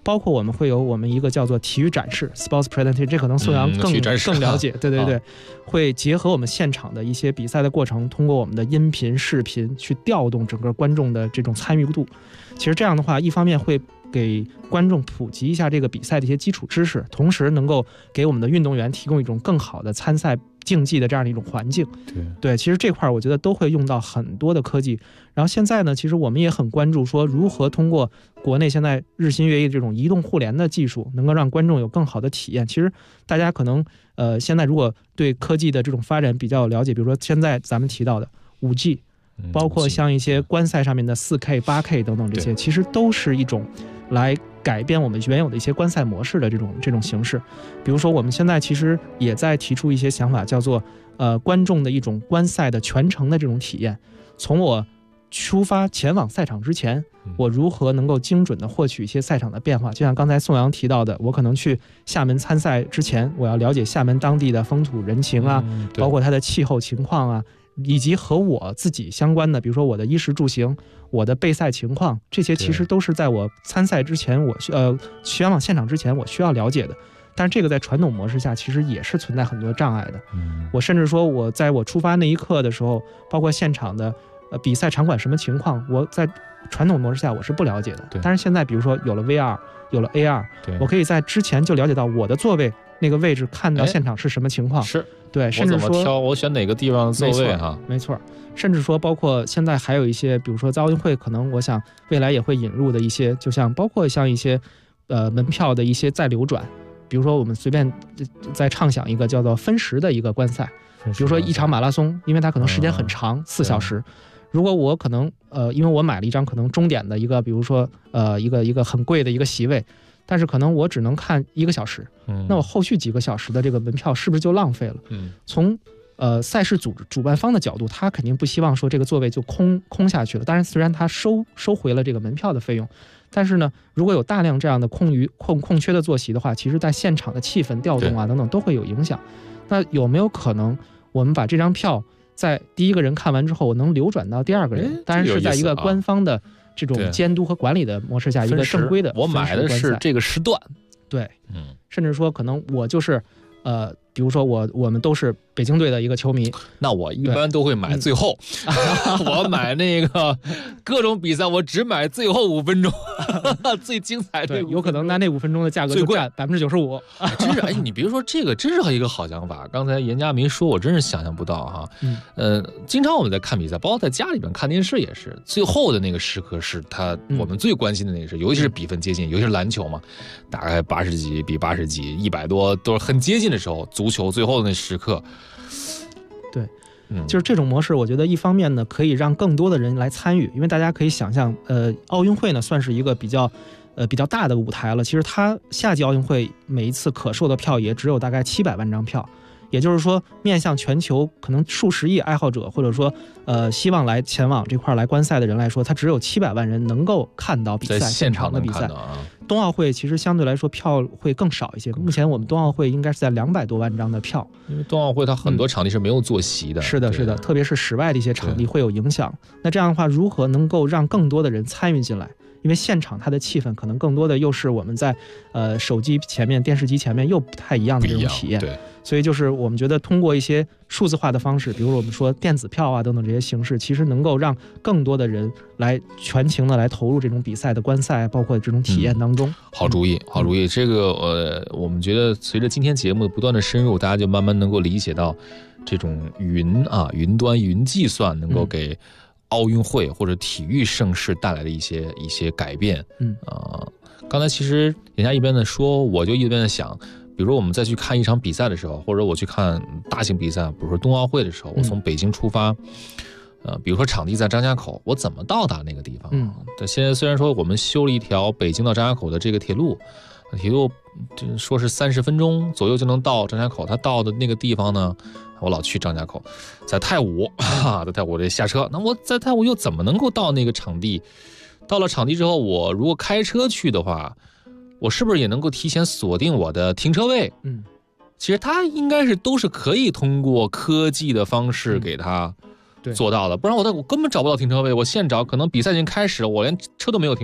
包括我们会有我们一个叫做体育展示 Sports Presentation， 这可能宋阳更了解，对对对，会结合我们现场的一些比赛的过程，通过我们的音频、视频去调动整个观众的这种参与度。其实这样的话，一方面会给观众普及一下这个比赛的一些基础知识，同时能够给我们的运动员提供一种更好的参赛竞技的这样的一种环境。对，其实这块我觉得都会用到很多的科技。然后现在呢，其实我们也很关注说如何通过国内现在日新月异这种移动互联的技术，能够让观众有更好的体验。其实大家可能现在如果对科技的这种发展比较了解，比如说现在咱们提到的 5G， 包括像一些观赛上面的 4K、8K 等等这些，其实都是一种来改变我们原有的一些观赛模式的这种形式。比如说我们现在其实也在提出一些想法，叫做观众的一种观赛的全程的这种体验。从我出发前往赛场之前，我如何能够精准的获取一些赛场的变化。就像刚才宋阳提到的，我可能去厦门参赛之前，我要了解厦门当地的风土人情啊，包括它的气候情况啊，以及和我自己相关的，比如说我的衣食住行，我的备赛情况，这些其实都是在我参赛之前，我前往现场之前我需要了解的。但是这个在传统模式下其实也是存在很多障碍的。我甚至说我在我出发那一刻的时候，包括现场的比赛场馆什么情况，我在传统模式下我是不了解的。但是现在比如说有了 VR， 有了 AR， 我可以在之前就了解到我的座位那个位置，看到现场是什么情况。是对，甚至说我怎么挑，我选哪个地方的座位哈。没错，甚至说包括现在还有一些，比如说在奥运会，可能我想未来也会引入的一些，就像包括像一些门票的一些再流转。比如说我们随便再畅想一个叫做分时的一个观赛，比如说一场马拉松，因为它可能时间很长，4小时。如果我可能因为我买了一张可能终点的一个，比如说一个很贵的一个席位，但是可能我只能看1个小时，那我后续几个小时的这个门票是不是就浪费了？从赛事主办方的角度，他肯定不希望说这个座位就空下去了。当然，虽然他收回了这个门票的费用，但是呢，如果有大量这样的空缺的坐席的话，其实在现场的气氛调动啊等等都会有影响。那有没有可能我们把这张票在第一个人看完之后，能流转到第二个人？当然是在一个官方的这种监督和管理的模式下，一个正规的。我买的是这个时段。对，甚至说可能我就是比如说我们都是北京队的一个球迷，那我一般都会买最后。我买那个各种比赛，我只买最后5分钟，最精彩的。有可能那5分钟的价格最贵95%。真是，你别说这个，真是一个好想法。刚才严家明说，我真是想象不到哈。经常我们在看比赛，包括在家里边看电视也是，最后的那个时刻是我们最关心的那个事，尤其是比分接近，尤其是篮球嘛，大概80几比80几，100多都是很接近的时候。足球最后的那时刻，对，就是这种模式，我觉得一方面呢，可以让更多的人来参与，因为大家可以想象，奥运会呢算是一个比较大的舞台了。其实它夏季奥运会每一次可售的票也只有大概700万张票。也就是说，面向全球可能数十亿爱好者，或者说希望来前往这块来观赛的人来说，他只有700万人能够看到比赛，现场的比赛。冬奥会其实相对来说票会更少一些，目前我们冬奥会应该是在200多万张的票，因为冬奥会它很多场地是没有坐席的。是的，是的，特别是室外的一些场地会有影响。那这样的话，如何能够让更多的人参与进来？因为现场它的气氛可能更多的又是我们在手机前面、电视机前面又不太一样的这种体验。对，所以就是我们觉得通过一些数字化的方式，比如我们说电子票啊等等这些形式，其实能够让更多的人来全情的来投入这种比赛的观赛，包括这种体验当中。好主意，好主意。这个我们觉得随着今天节目的不断的深入，大家就慢慢能够理解到这种云端云计算能够给奥运会或者体育盛事带来的一些改变。刚才其实人家一边的说，我就一边的想，比如说我们再去看一场比赛的时候，或者我去看大型比赛，比如说冬奥会的时候，我从北京出发，比如说场地在张家口，我怎么到达那个地方？现在虽然说我们修了一条北京到张家口的这个铁路说是30分钟左右就能到张家口，他到的那个地方呢，我老去张家口，在太武在太武这下车，那我在太武又怎么能够到那个场地？到了场地之后，我如果开车去的话，我是不是也能够提前锁定我的停车位？其实它应该是都是可以通过科技的方式给它做到的，不然我根本找不到停车位，我现找可能比赛已经开始了，我连车都没有停好，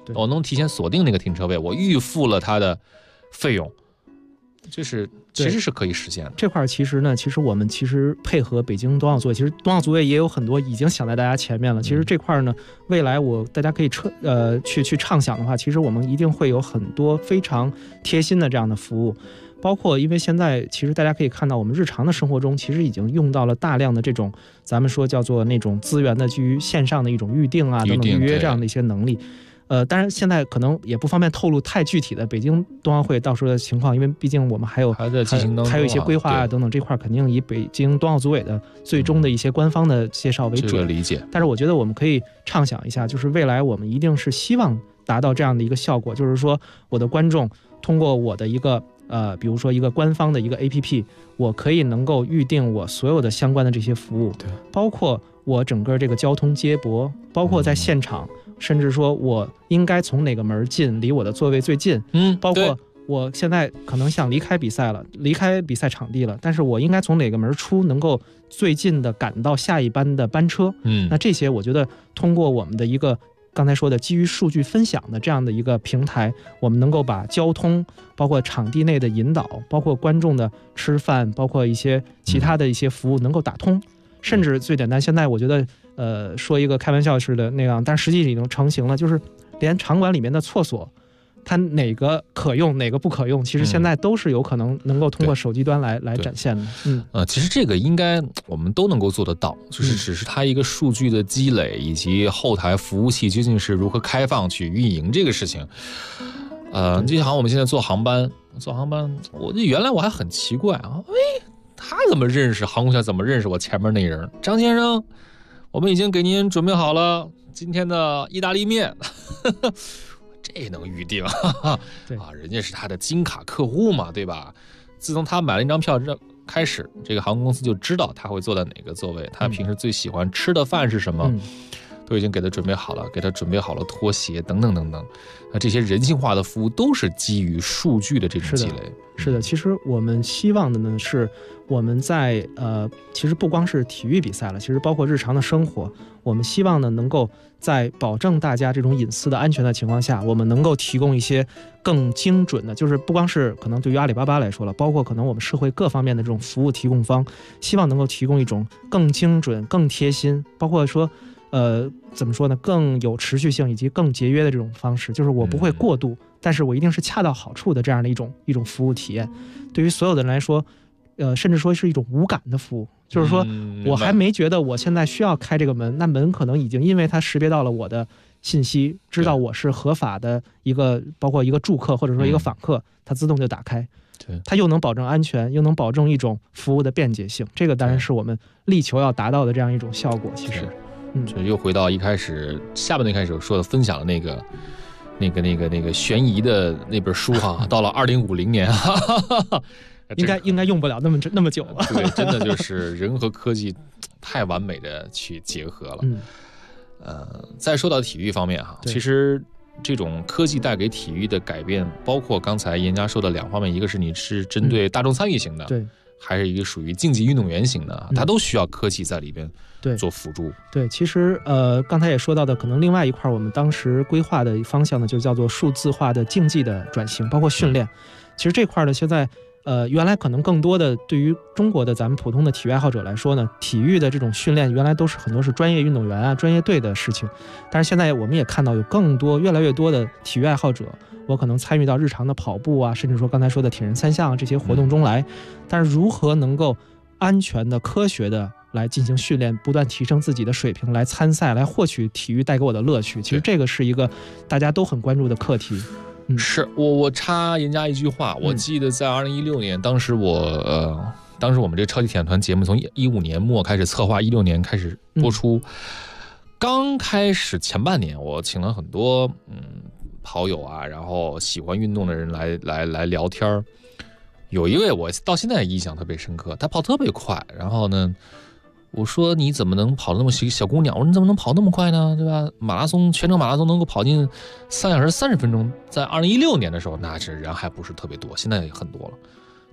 我能提前锁定那个停车位，我预付了它的费用，就是其实是可以实现的。 这块其实呢，我们配合北京冬奥组委，其实冬奥组委也有很多已经想在大家前面了。其实这块呢，未来大家可以去畅想的话，其实我们一定会有很多非常贴心的这样的服务。包括因为现在其实大家可以看到，我们日常的生活中其实已经用到了大量的这种咱们说叫做那种资源的基于线上的一种预定啊等等预约这样的一些能力。当然现在可能也不方便透露太具体的北京冬奥会到时候的情况，因为毕竟我们还有一些规划啊等等，这块肯定以北京冬奥组委的最终的一些官方的介绍为准。 这个理解。 但是我觉得我们可以畅想一下，就是未来我们一定是希望达到这样的一个效果，就是说我的观众通过我的一个比如说一个官方的一个 APP， 我可以能够预定我所有的相关的这些服务，包括我整个这个交通接驳，包括在现场，甚至说我应该从哪个门进，离我的座位最近，包括我现在可能想离开比赛场地了，但是我应该从哪个门出，能够最近的赶到下一班的班车。那这些我觉得通过我们的一个刚才说的基于数据分享的这样的一个平台，我们能够把交通包括场地内的引导，包括观众的吃饭，包括一些其他的一些服务能够打通。甚至最简单，现在我觉得说一个开玩笑似的那样，但实际已经成型了，就是连场馆里面的厕所它哪个可用哪个不可用，其实现在都是有可能能够通过手机端来展现的。 其实这个应该我们都能够做得到，就是只是它一个数据的积累以及后台服务器究竟是如何开放去运营这个事情。就好像我们现在坐航班，原来我还很奇怪啊，他怎么认识航空侠？怎么认识我前面那人？张先生，我们已经给您准备好了今天的意大利面。这能预定人家是他的金卡客户嘛，对吧？自从他买了一张票开始，这个航空公司就知道他会坐在哪个座位，他平时最喜欢吃的饭是什么，都已经给他准备好了，给他准备好了拖鞋等等等等。这些人性化的服务都是基于数据的这种积累。 是的，其实我们希望的呢是我们在其实不光是体育比赛了，其实包括日常的生活，我们希望呢能够在保证大家这种隐私的安全的情况下，我们能够提供一些更精准的，就是不光是可能对于阿里巴巴来说了，包括可能我们社会各方面的这种服务提供方，希望能够提供一种更精准、更贴心，包括说怎么说呢，更有持续性以及更节约的这种方式，就是我不会过度，但是我一定是恰到好处的这样的一种服务体验。对于所有的人来说，甚至说是一种无感的服务，就是说我还没觉得我现在需要开这个门，那门可能已经因为它识别到了我的信息，知道我是合法的一个，包括一个住客或者说一个访客，它自动就打开。它又能保证安全，又能保证一种服务的便捷性，这个当然是我们力求要达到的这样一种效果。其实这又回到一开始下半段开始说的分享的那个悬疑的那本书哈，到了2050年应该用不了那么久了。 对，真的就是人和科技太完美的去结合了。再说到体育方面哈，其实这种科技带给体育的改变，包括刚才严家说的两方面，一个是你是针对大众参与型的， 对， 还是一个属于竞技运动员型的，它都需要科技在里边做辅助。 对，其实刚才也说到的，可能另外一块我们当时规划的方向呢，就叫做数字化的竞技的转型，包括训练。其实这块呢，现在原来可能更多的对于中国的咱们普通的体育爱好者来说呢，体育的这种训练原来都是很多是专业运动员啊、专业队的事情。但是现在我们也看到有越来越多的体育爱好者，我可能参与到日常的跑步啊，甚至说刚才说的铁人三项这些活动中来。但是如何能够安全的、科学的来进行训练，不断提升自己的水平，来参赛，来获取体育带给我的乐趣，其实这个是一个大家都很关注的课题。 是我插严家一句话，我记得在2016年，当时我们这个超级铁人团节目从15年末开始策划，16年开始播出。刚开始前半年，我请了很多跑友啊，然后喜欢运动的人来聊天。有一位我到现在印象特别深刻，他跑特别快，然后呢，我说你怎么能跑那么小姑娘？我说你怎么能跑那么快呢？对吧？全程马拉松能够跑进3小时30分钟，在2016年的时候，那是人还不是特别多，现在也很多了。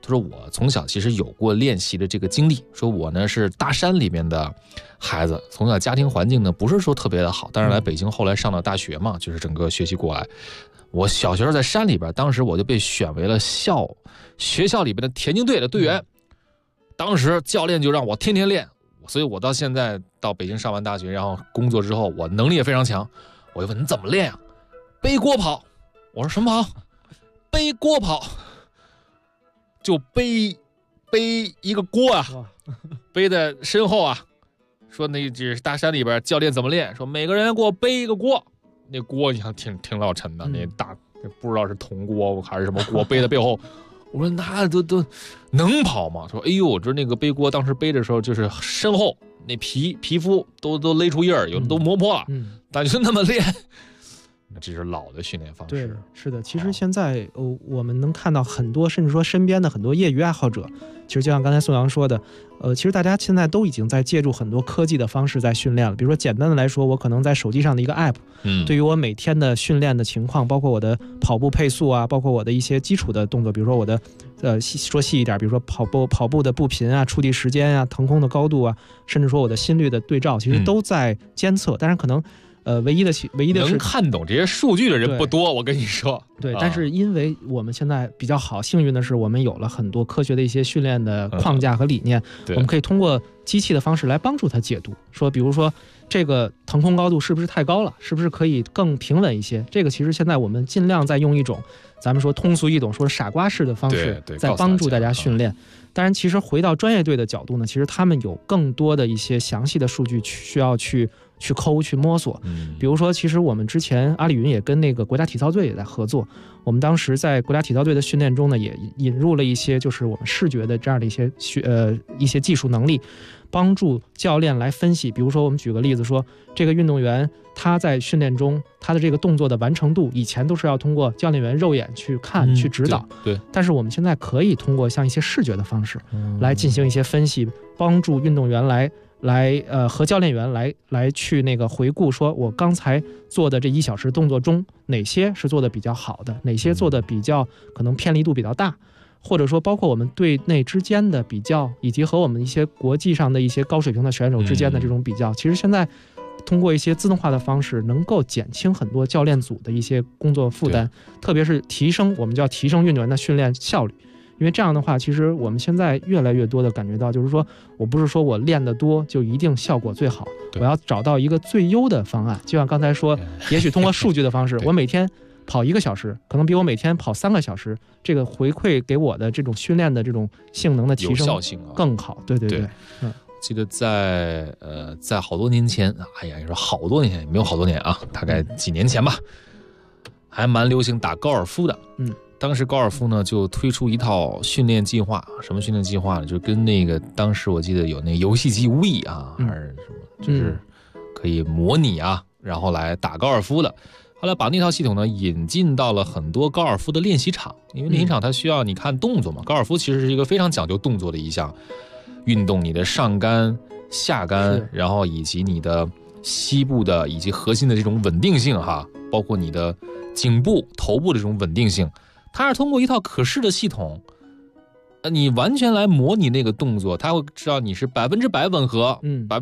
他说我从小其实有过练习的这个经历，说我呢是大山里面的孩子，从小家庭环境呢不是说特别的好，但是来北京后来上了大学嘛，就是整个学习过来。我小学时候在山里边，当时我就被选为了学校里边的田径队的队员，当时教练就让我天天练，所以我到现在到北京上完大学，然后工作之后，我能力也非常强。我就问你怎么练啊？背锅跑。我说什么跑？背锅跑，就背一个锅啊，背在身后啊。说那这大山里边教练怎么练？说每个人给我背一个锅，那锅你看挺老沉的，那大不知道是铜锅还是什么锅，背在背后。我说那都能跑吗？说哎呦，我这那个背锅当时背的时候，就是身后那皮肤都勒出印儿，有的都磨破了，但就那么练。那这是老的训练方式。 对，是的。其实现在我们能看到很多，甚至说身边的很多业余爱好者，其实就像刚才宋阳说的，其实大家现在都已经在借助很多科技的方式在训练了。比如说简单的来说，我可能在手机上的一个 app，对于我每天的训练的情况，包括我的跑步配速啊，包括我的一些基础的动作，比如说我的说细一点，比如说跑步的步频啊、触地时间啊、腾空的高度啊，甚至说我的心率的对照，其实都在监测。但是可能唯一的是能看懂这些数据的人不多，我跟你说。 对，但是因为我们现在比较好，幸运的是我们有了很多科学的一些训练的框架和理念，我们可以通过机器的方式来帮助它解读。说，比如说这个腾空高度是不是太高了？是不是可以更平稳一些？这个其实现在我们尽量在用一种咱们说通俗易懂、说傻瓜式的方式，在帮助大家训练。当然，其实回到专业队的角度呢，其实他们有更多的一些详细的数据需要去抠去摸索。比如说，其实我们之前阿里云也跟那个国家体操队也在合作，我们当时在国家体操队的训练中呢，也引入了一些就是我们视觉的这样的一些技术能力，帮助教练来分析。比如说我们举个例子说，这个运动员他在训练中他的这个动作的完成度，以前都是要通过教练员肉眼去看去指导， 对。 但是我们现在可以通过像一些视觉的方式来进行一些分析，帮助运动员来和教练员来去那个回顾，说我刚才做的这1小时动作中，哪些是做的比较好的，哪些做的比较可能偏离度比较大，或者说包括我们队内之间的比较，以及和我们一些国际上的一些高水平的选手之间的这种比较，其实现在通过一些自动化的方式，能够减轻很多教练组的一些工作负担，特别是我们就要提升运动员的训练效率。因为这样的话，其实我们现在越来越多的感觉到，就是说我不是说我练得多就一定效果最好，我要找到一个最优的方案。就像刚才说，也许通过数据的方式，我每天跑1个小时，可能比我每天跑3个小时，这个回馈给我的这种训练的这种性能的提升更好。对。 记得在好多年前，哎呀，你说好多年前也没有好多年啊，大概几年前吧，还蛮流行打高尔夫的。当时高尔夫呢就推出一套训练计划，什么训练计划呢？就跟那个当时我记得有那个游戏机 Wii 啊，还是什么，就是可以模拟啊，然后来打高尔夫的。后来把那套系统呢引进到了很多高尔夫的练习场，因为练习场它需要你看动作嘛。高尔夫其实是一个非常讲究动作的一项运动，你的上杆、下杆，然后以及你的膝部的以及核心的这种稳定性哈，包括你的颈部、头部的这种稳定性。它是通过一套可视的系统，你完全来模拟那个动作，它会知道你是100%吻合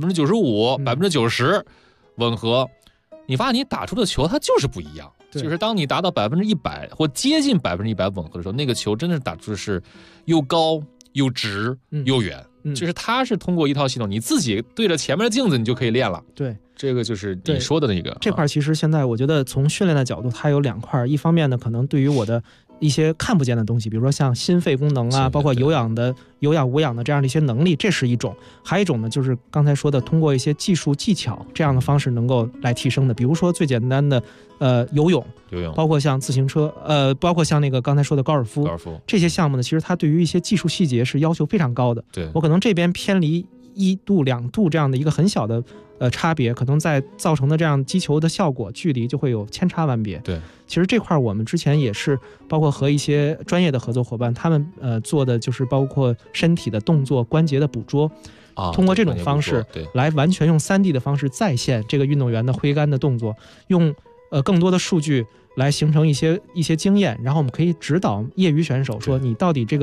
，95%、90%吻合。你发现你打出的球它就是不一样，就是当你达到100%或接近100%吻合的时候，那个球真的是打出的是又高又直又远。就是它是通过一套系统，你自己对着前面的镜子，你就可以练了。 对， 这个就是你说的那个。 这块其实现在我觉得从训练的角度，它有2块。一方面呢，可能对于我的一些看不见的东西，比如说像心肺功能啊，包括有氧无氧的这样的一些能力，这是一种。还有一种呢，就是刚才说的，通过一些技术技巧这样的方式能够来提升的。比如说最简单的游泳，包括像自行车，包括像那个刚才说的高尔夫这些项目呢，其实它对于一些技术细节是要求非常高的。 对， 我可能这边偏离1度2度这样的一个很小的差别，可能在造成的这样击球的效果距离就会有千差万别。 对， 其实这块我们之前也是包括和一些专业的合作伙伴，他们做的就是包括身体的动作关节的捕捉。通过这种方式来完全用3D 的方式再现这个运动员的挥杆的动作，用更多的数据来形成一些经验，然后我们可以指导业余选手说，你到底这个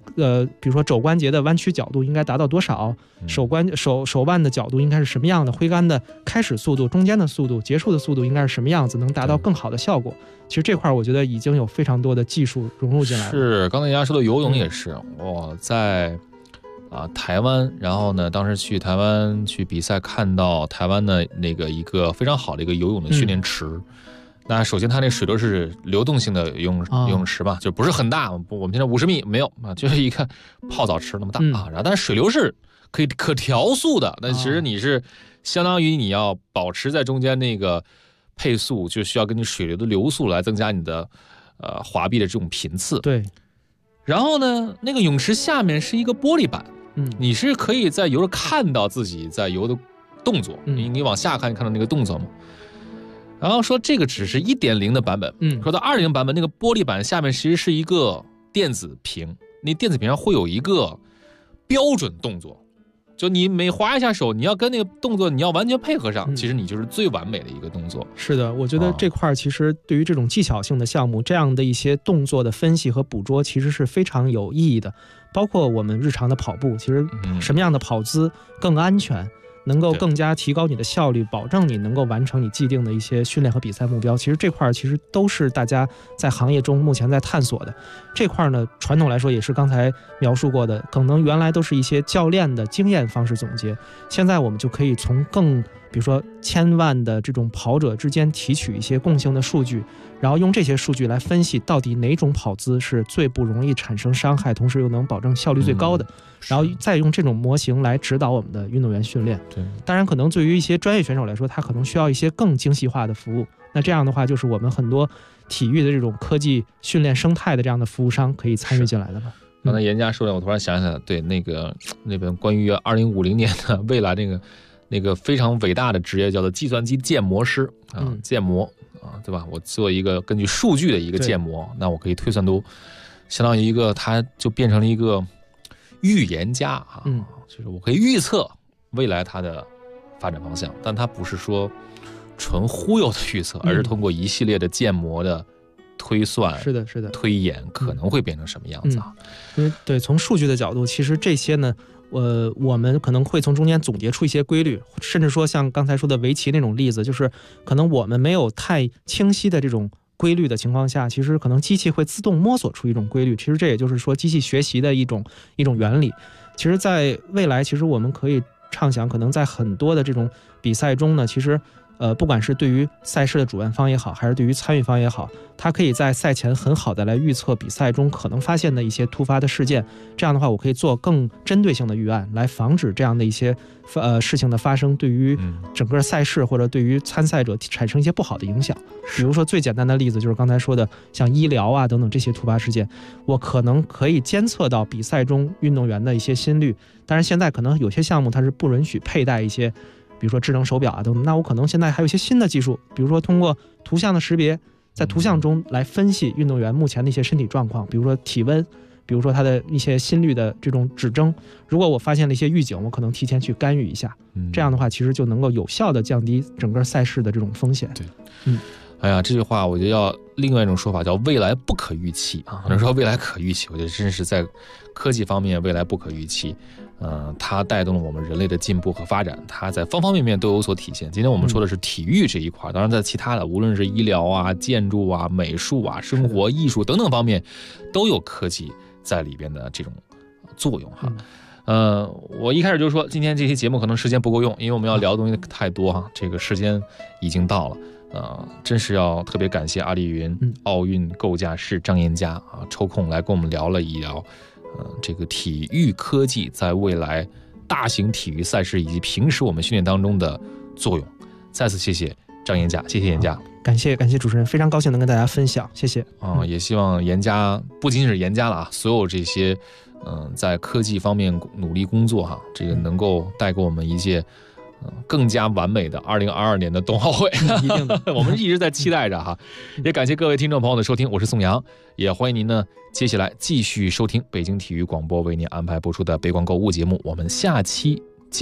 比如说肘关节的弯曲角度应该达到多少，手腕的角度应该是什么样的，挥杆的开始速度、中间的速度、结束的速度应该是什么样子，能达到更好的效果。其实这块我觉得已经有非常多的技术融入进来了。 是，刚才人家说的游泳也是，我在台湾，然后呢，当时去台湾去比赛，看到台湾的那个一个非常好的一个游泳的训练池。那首先它那水都是流动性的游泳池吧，就不是很大，我们现在50米没有啊，就是一个泡澡池那么大啊。然后但是水流是可调速的，那其实你是相当于你要保持在中间那个配速，就需要根据水流的流速来增加你的滑臂的这种频次。 对。 然后呢，那个泳池下面是一个玻璃板，你是可以在游着看到自己在游的动作，你往下看到那个动作吗？然后说这个只是 1.0 的版本，说到2.0版本，那个玻璃板下面其实是一个电子屏，那电子屏上会有一个标准动作，就你每滑一下手，你要跟那个动作你要完全配合上，其实你就是最完美的一个动作。 是的，我觉得这块其实对于这种技巧性的项目，这样的一些动作的分析和捕捉其实是非常有意义的。包括我们日常的跑步，其实什么样的跑姿更安全，能够更加提高你的效率，保证你能够完成你既定的一些训练和比赛目标。其实这块其实都是大家在行业中目前在探索的。这块呢，传统来说也是刚才描述过的，可能原来都是一些教练的经验方式总结，现在我们就可以从比如说千万的这种跑者之间提取一些共性的数据，然后用这些数据来分析到底哪种跑姿是最不容易产生伤害，同时又能保证效率最高的，然后再用这种模型来指导我们的运动员训练。 对， 当然可能对于一些专业选手来说，他可能需要一些更精细化的服务，那这样的话就是我们很多体育的这种科技训练生态的这样的服务商可以参与进来的了。 刚才严家说的，我突然想起来，对，那本关于2050年的未来那个非常伟大的职业叫做计算机建模师建模对吧？我做一个根据数据的一个建模，那我可以推算出相当于一个，它就变成了一个预言家就是我可以预测未来它的发展方向，但它不是说纯忽悠的预测，而是通过一系列的建模的推算， 是的， 推演可能会变成什么样子啊？ 对，从数据的角度，其实这些呢，我们可能会从中间总结出一些规律，甚至说像刚才说的围棋那种例子，就是可能我们没有太清晰的这种规律的情况下，其实可能机器会自动摸索出一种规律。其实这也就是说机器学习的一种原理。其实在未来，其实我们可以畅想，可能在很多的这种比赛中呢，其实不管是对于赛事的主办方也好，还是对于参与方也好，它可以在赛前很好的来预测比赛中可能发现的一些突发的事件。这样的话，我可以做更针对性的预案，来防止这样的一些事情的发生，对于整个赛事或者对于参赛者产生一些不好的影响。比如说最简单的例子就是刚才说的像医疗等等这些突发事件，我可能可以监测到比赛中运动员的一些心率。当然现在可能有些项目它是不允许佩戴一些比如说智能手表等等，那我可能现在还有一些新的技术，比如说通过图像的识别，在图像中来分析运动员目前的一些身体状况，比如说体温，比如说他的一些心率的这种指征。如果我发现了一些预警，我可能提前去干预一下，这样的话其实就能够有效的降低整个赛事的这种风险。 对，哎呀，这句话我觉得要另外一种说法叫未来不可预期啊。有人说未来可预期，我觉得真是在科技方面未来不可预期。它带动了我们人类的进步和发展，它在方方面面都有所体现。今天我们说的是体育这一块，当然在其他的无论是医疗建筑美术生活艺术等等方面都有科技在里边的这种作用哈。我一开始就说今天这期节目可能时间不够用，因为我们要聊的东西太多这个时间已经到了。真是要特别感谢阿里云奥运构架师张岩佳抽空来跟我们聊了一聊这个体育科技在未来大型体育赛事以及平时我们训练当中的作用。再次谢谢张岩佳，谢谢岩佳。 感谢主持人，非常高兴能跟大家分享，谢谢。 也希望岩佳不仅仅是岩佳了所有这些在科技方面努力工作这个能够带给我们一届更加完美的2022年的冬奥会。 一定的， 我们一直在期待着也感谢各位听众朋友的收听，我是宋阳，也欢迎您呢接下来继续收听北京体育广播为您安排播出的北广购物节目，我们下期节目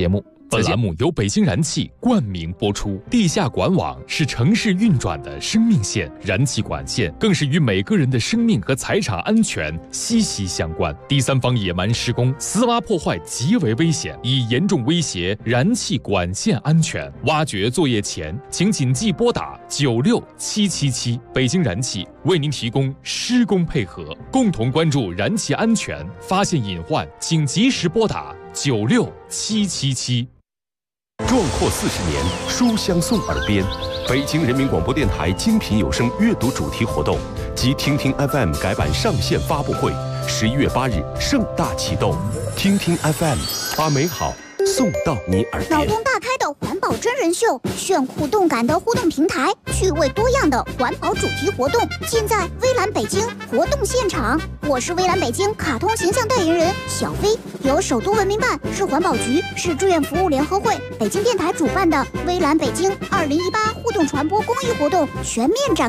本栏目由北京燃气冠名播出。地下管网是城市运转的生命线，燃气管线更是与每个人的生命和财产安全息息相关。第三方野蛮施工、私挖破坏极为危险，已严重威胁燃气管线安全。挖掘作业前，请谨记拨打96777。北京燃气为您提供施工配合，共同关注燃气安全，发现隐患请及时拨打96777。 壮阔40年，书香送耳边。北京人民广播电台精品有声阅读主题活动及听听 FM 改版上线发布会，11月8日盛大启动。听听 FM， 把美好送到你耳边。 脑洞大开的环保真人秀，炫酷动感的互动平台，趣味多样的环保主题活动，尽在微蓝北京活动现场。我是微蓝北京卡通形象代言人小飞，由首都文明办、市环保局、市志愿服务联合会、北京电台主办的微蓝北京2018互动传播公益活动全面展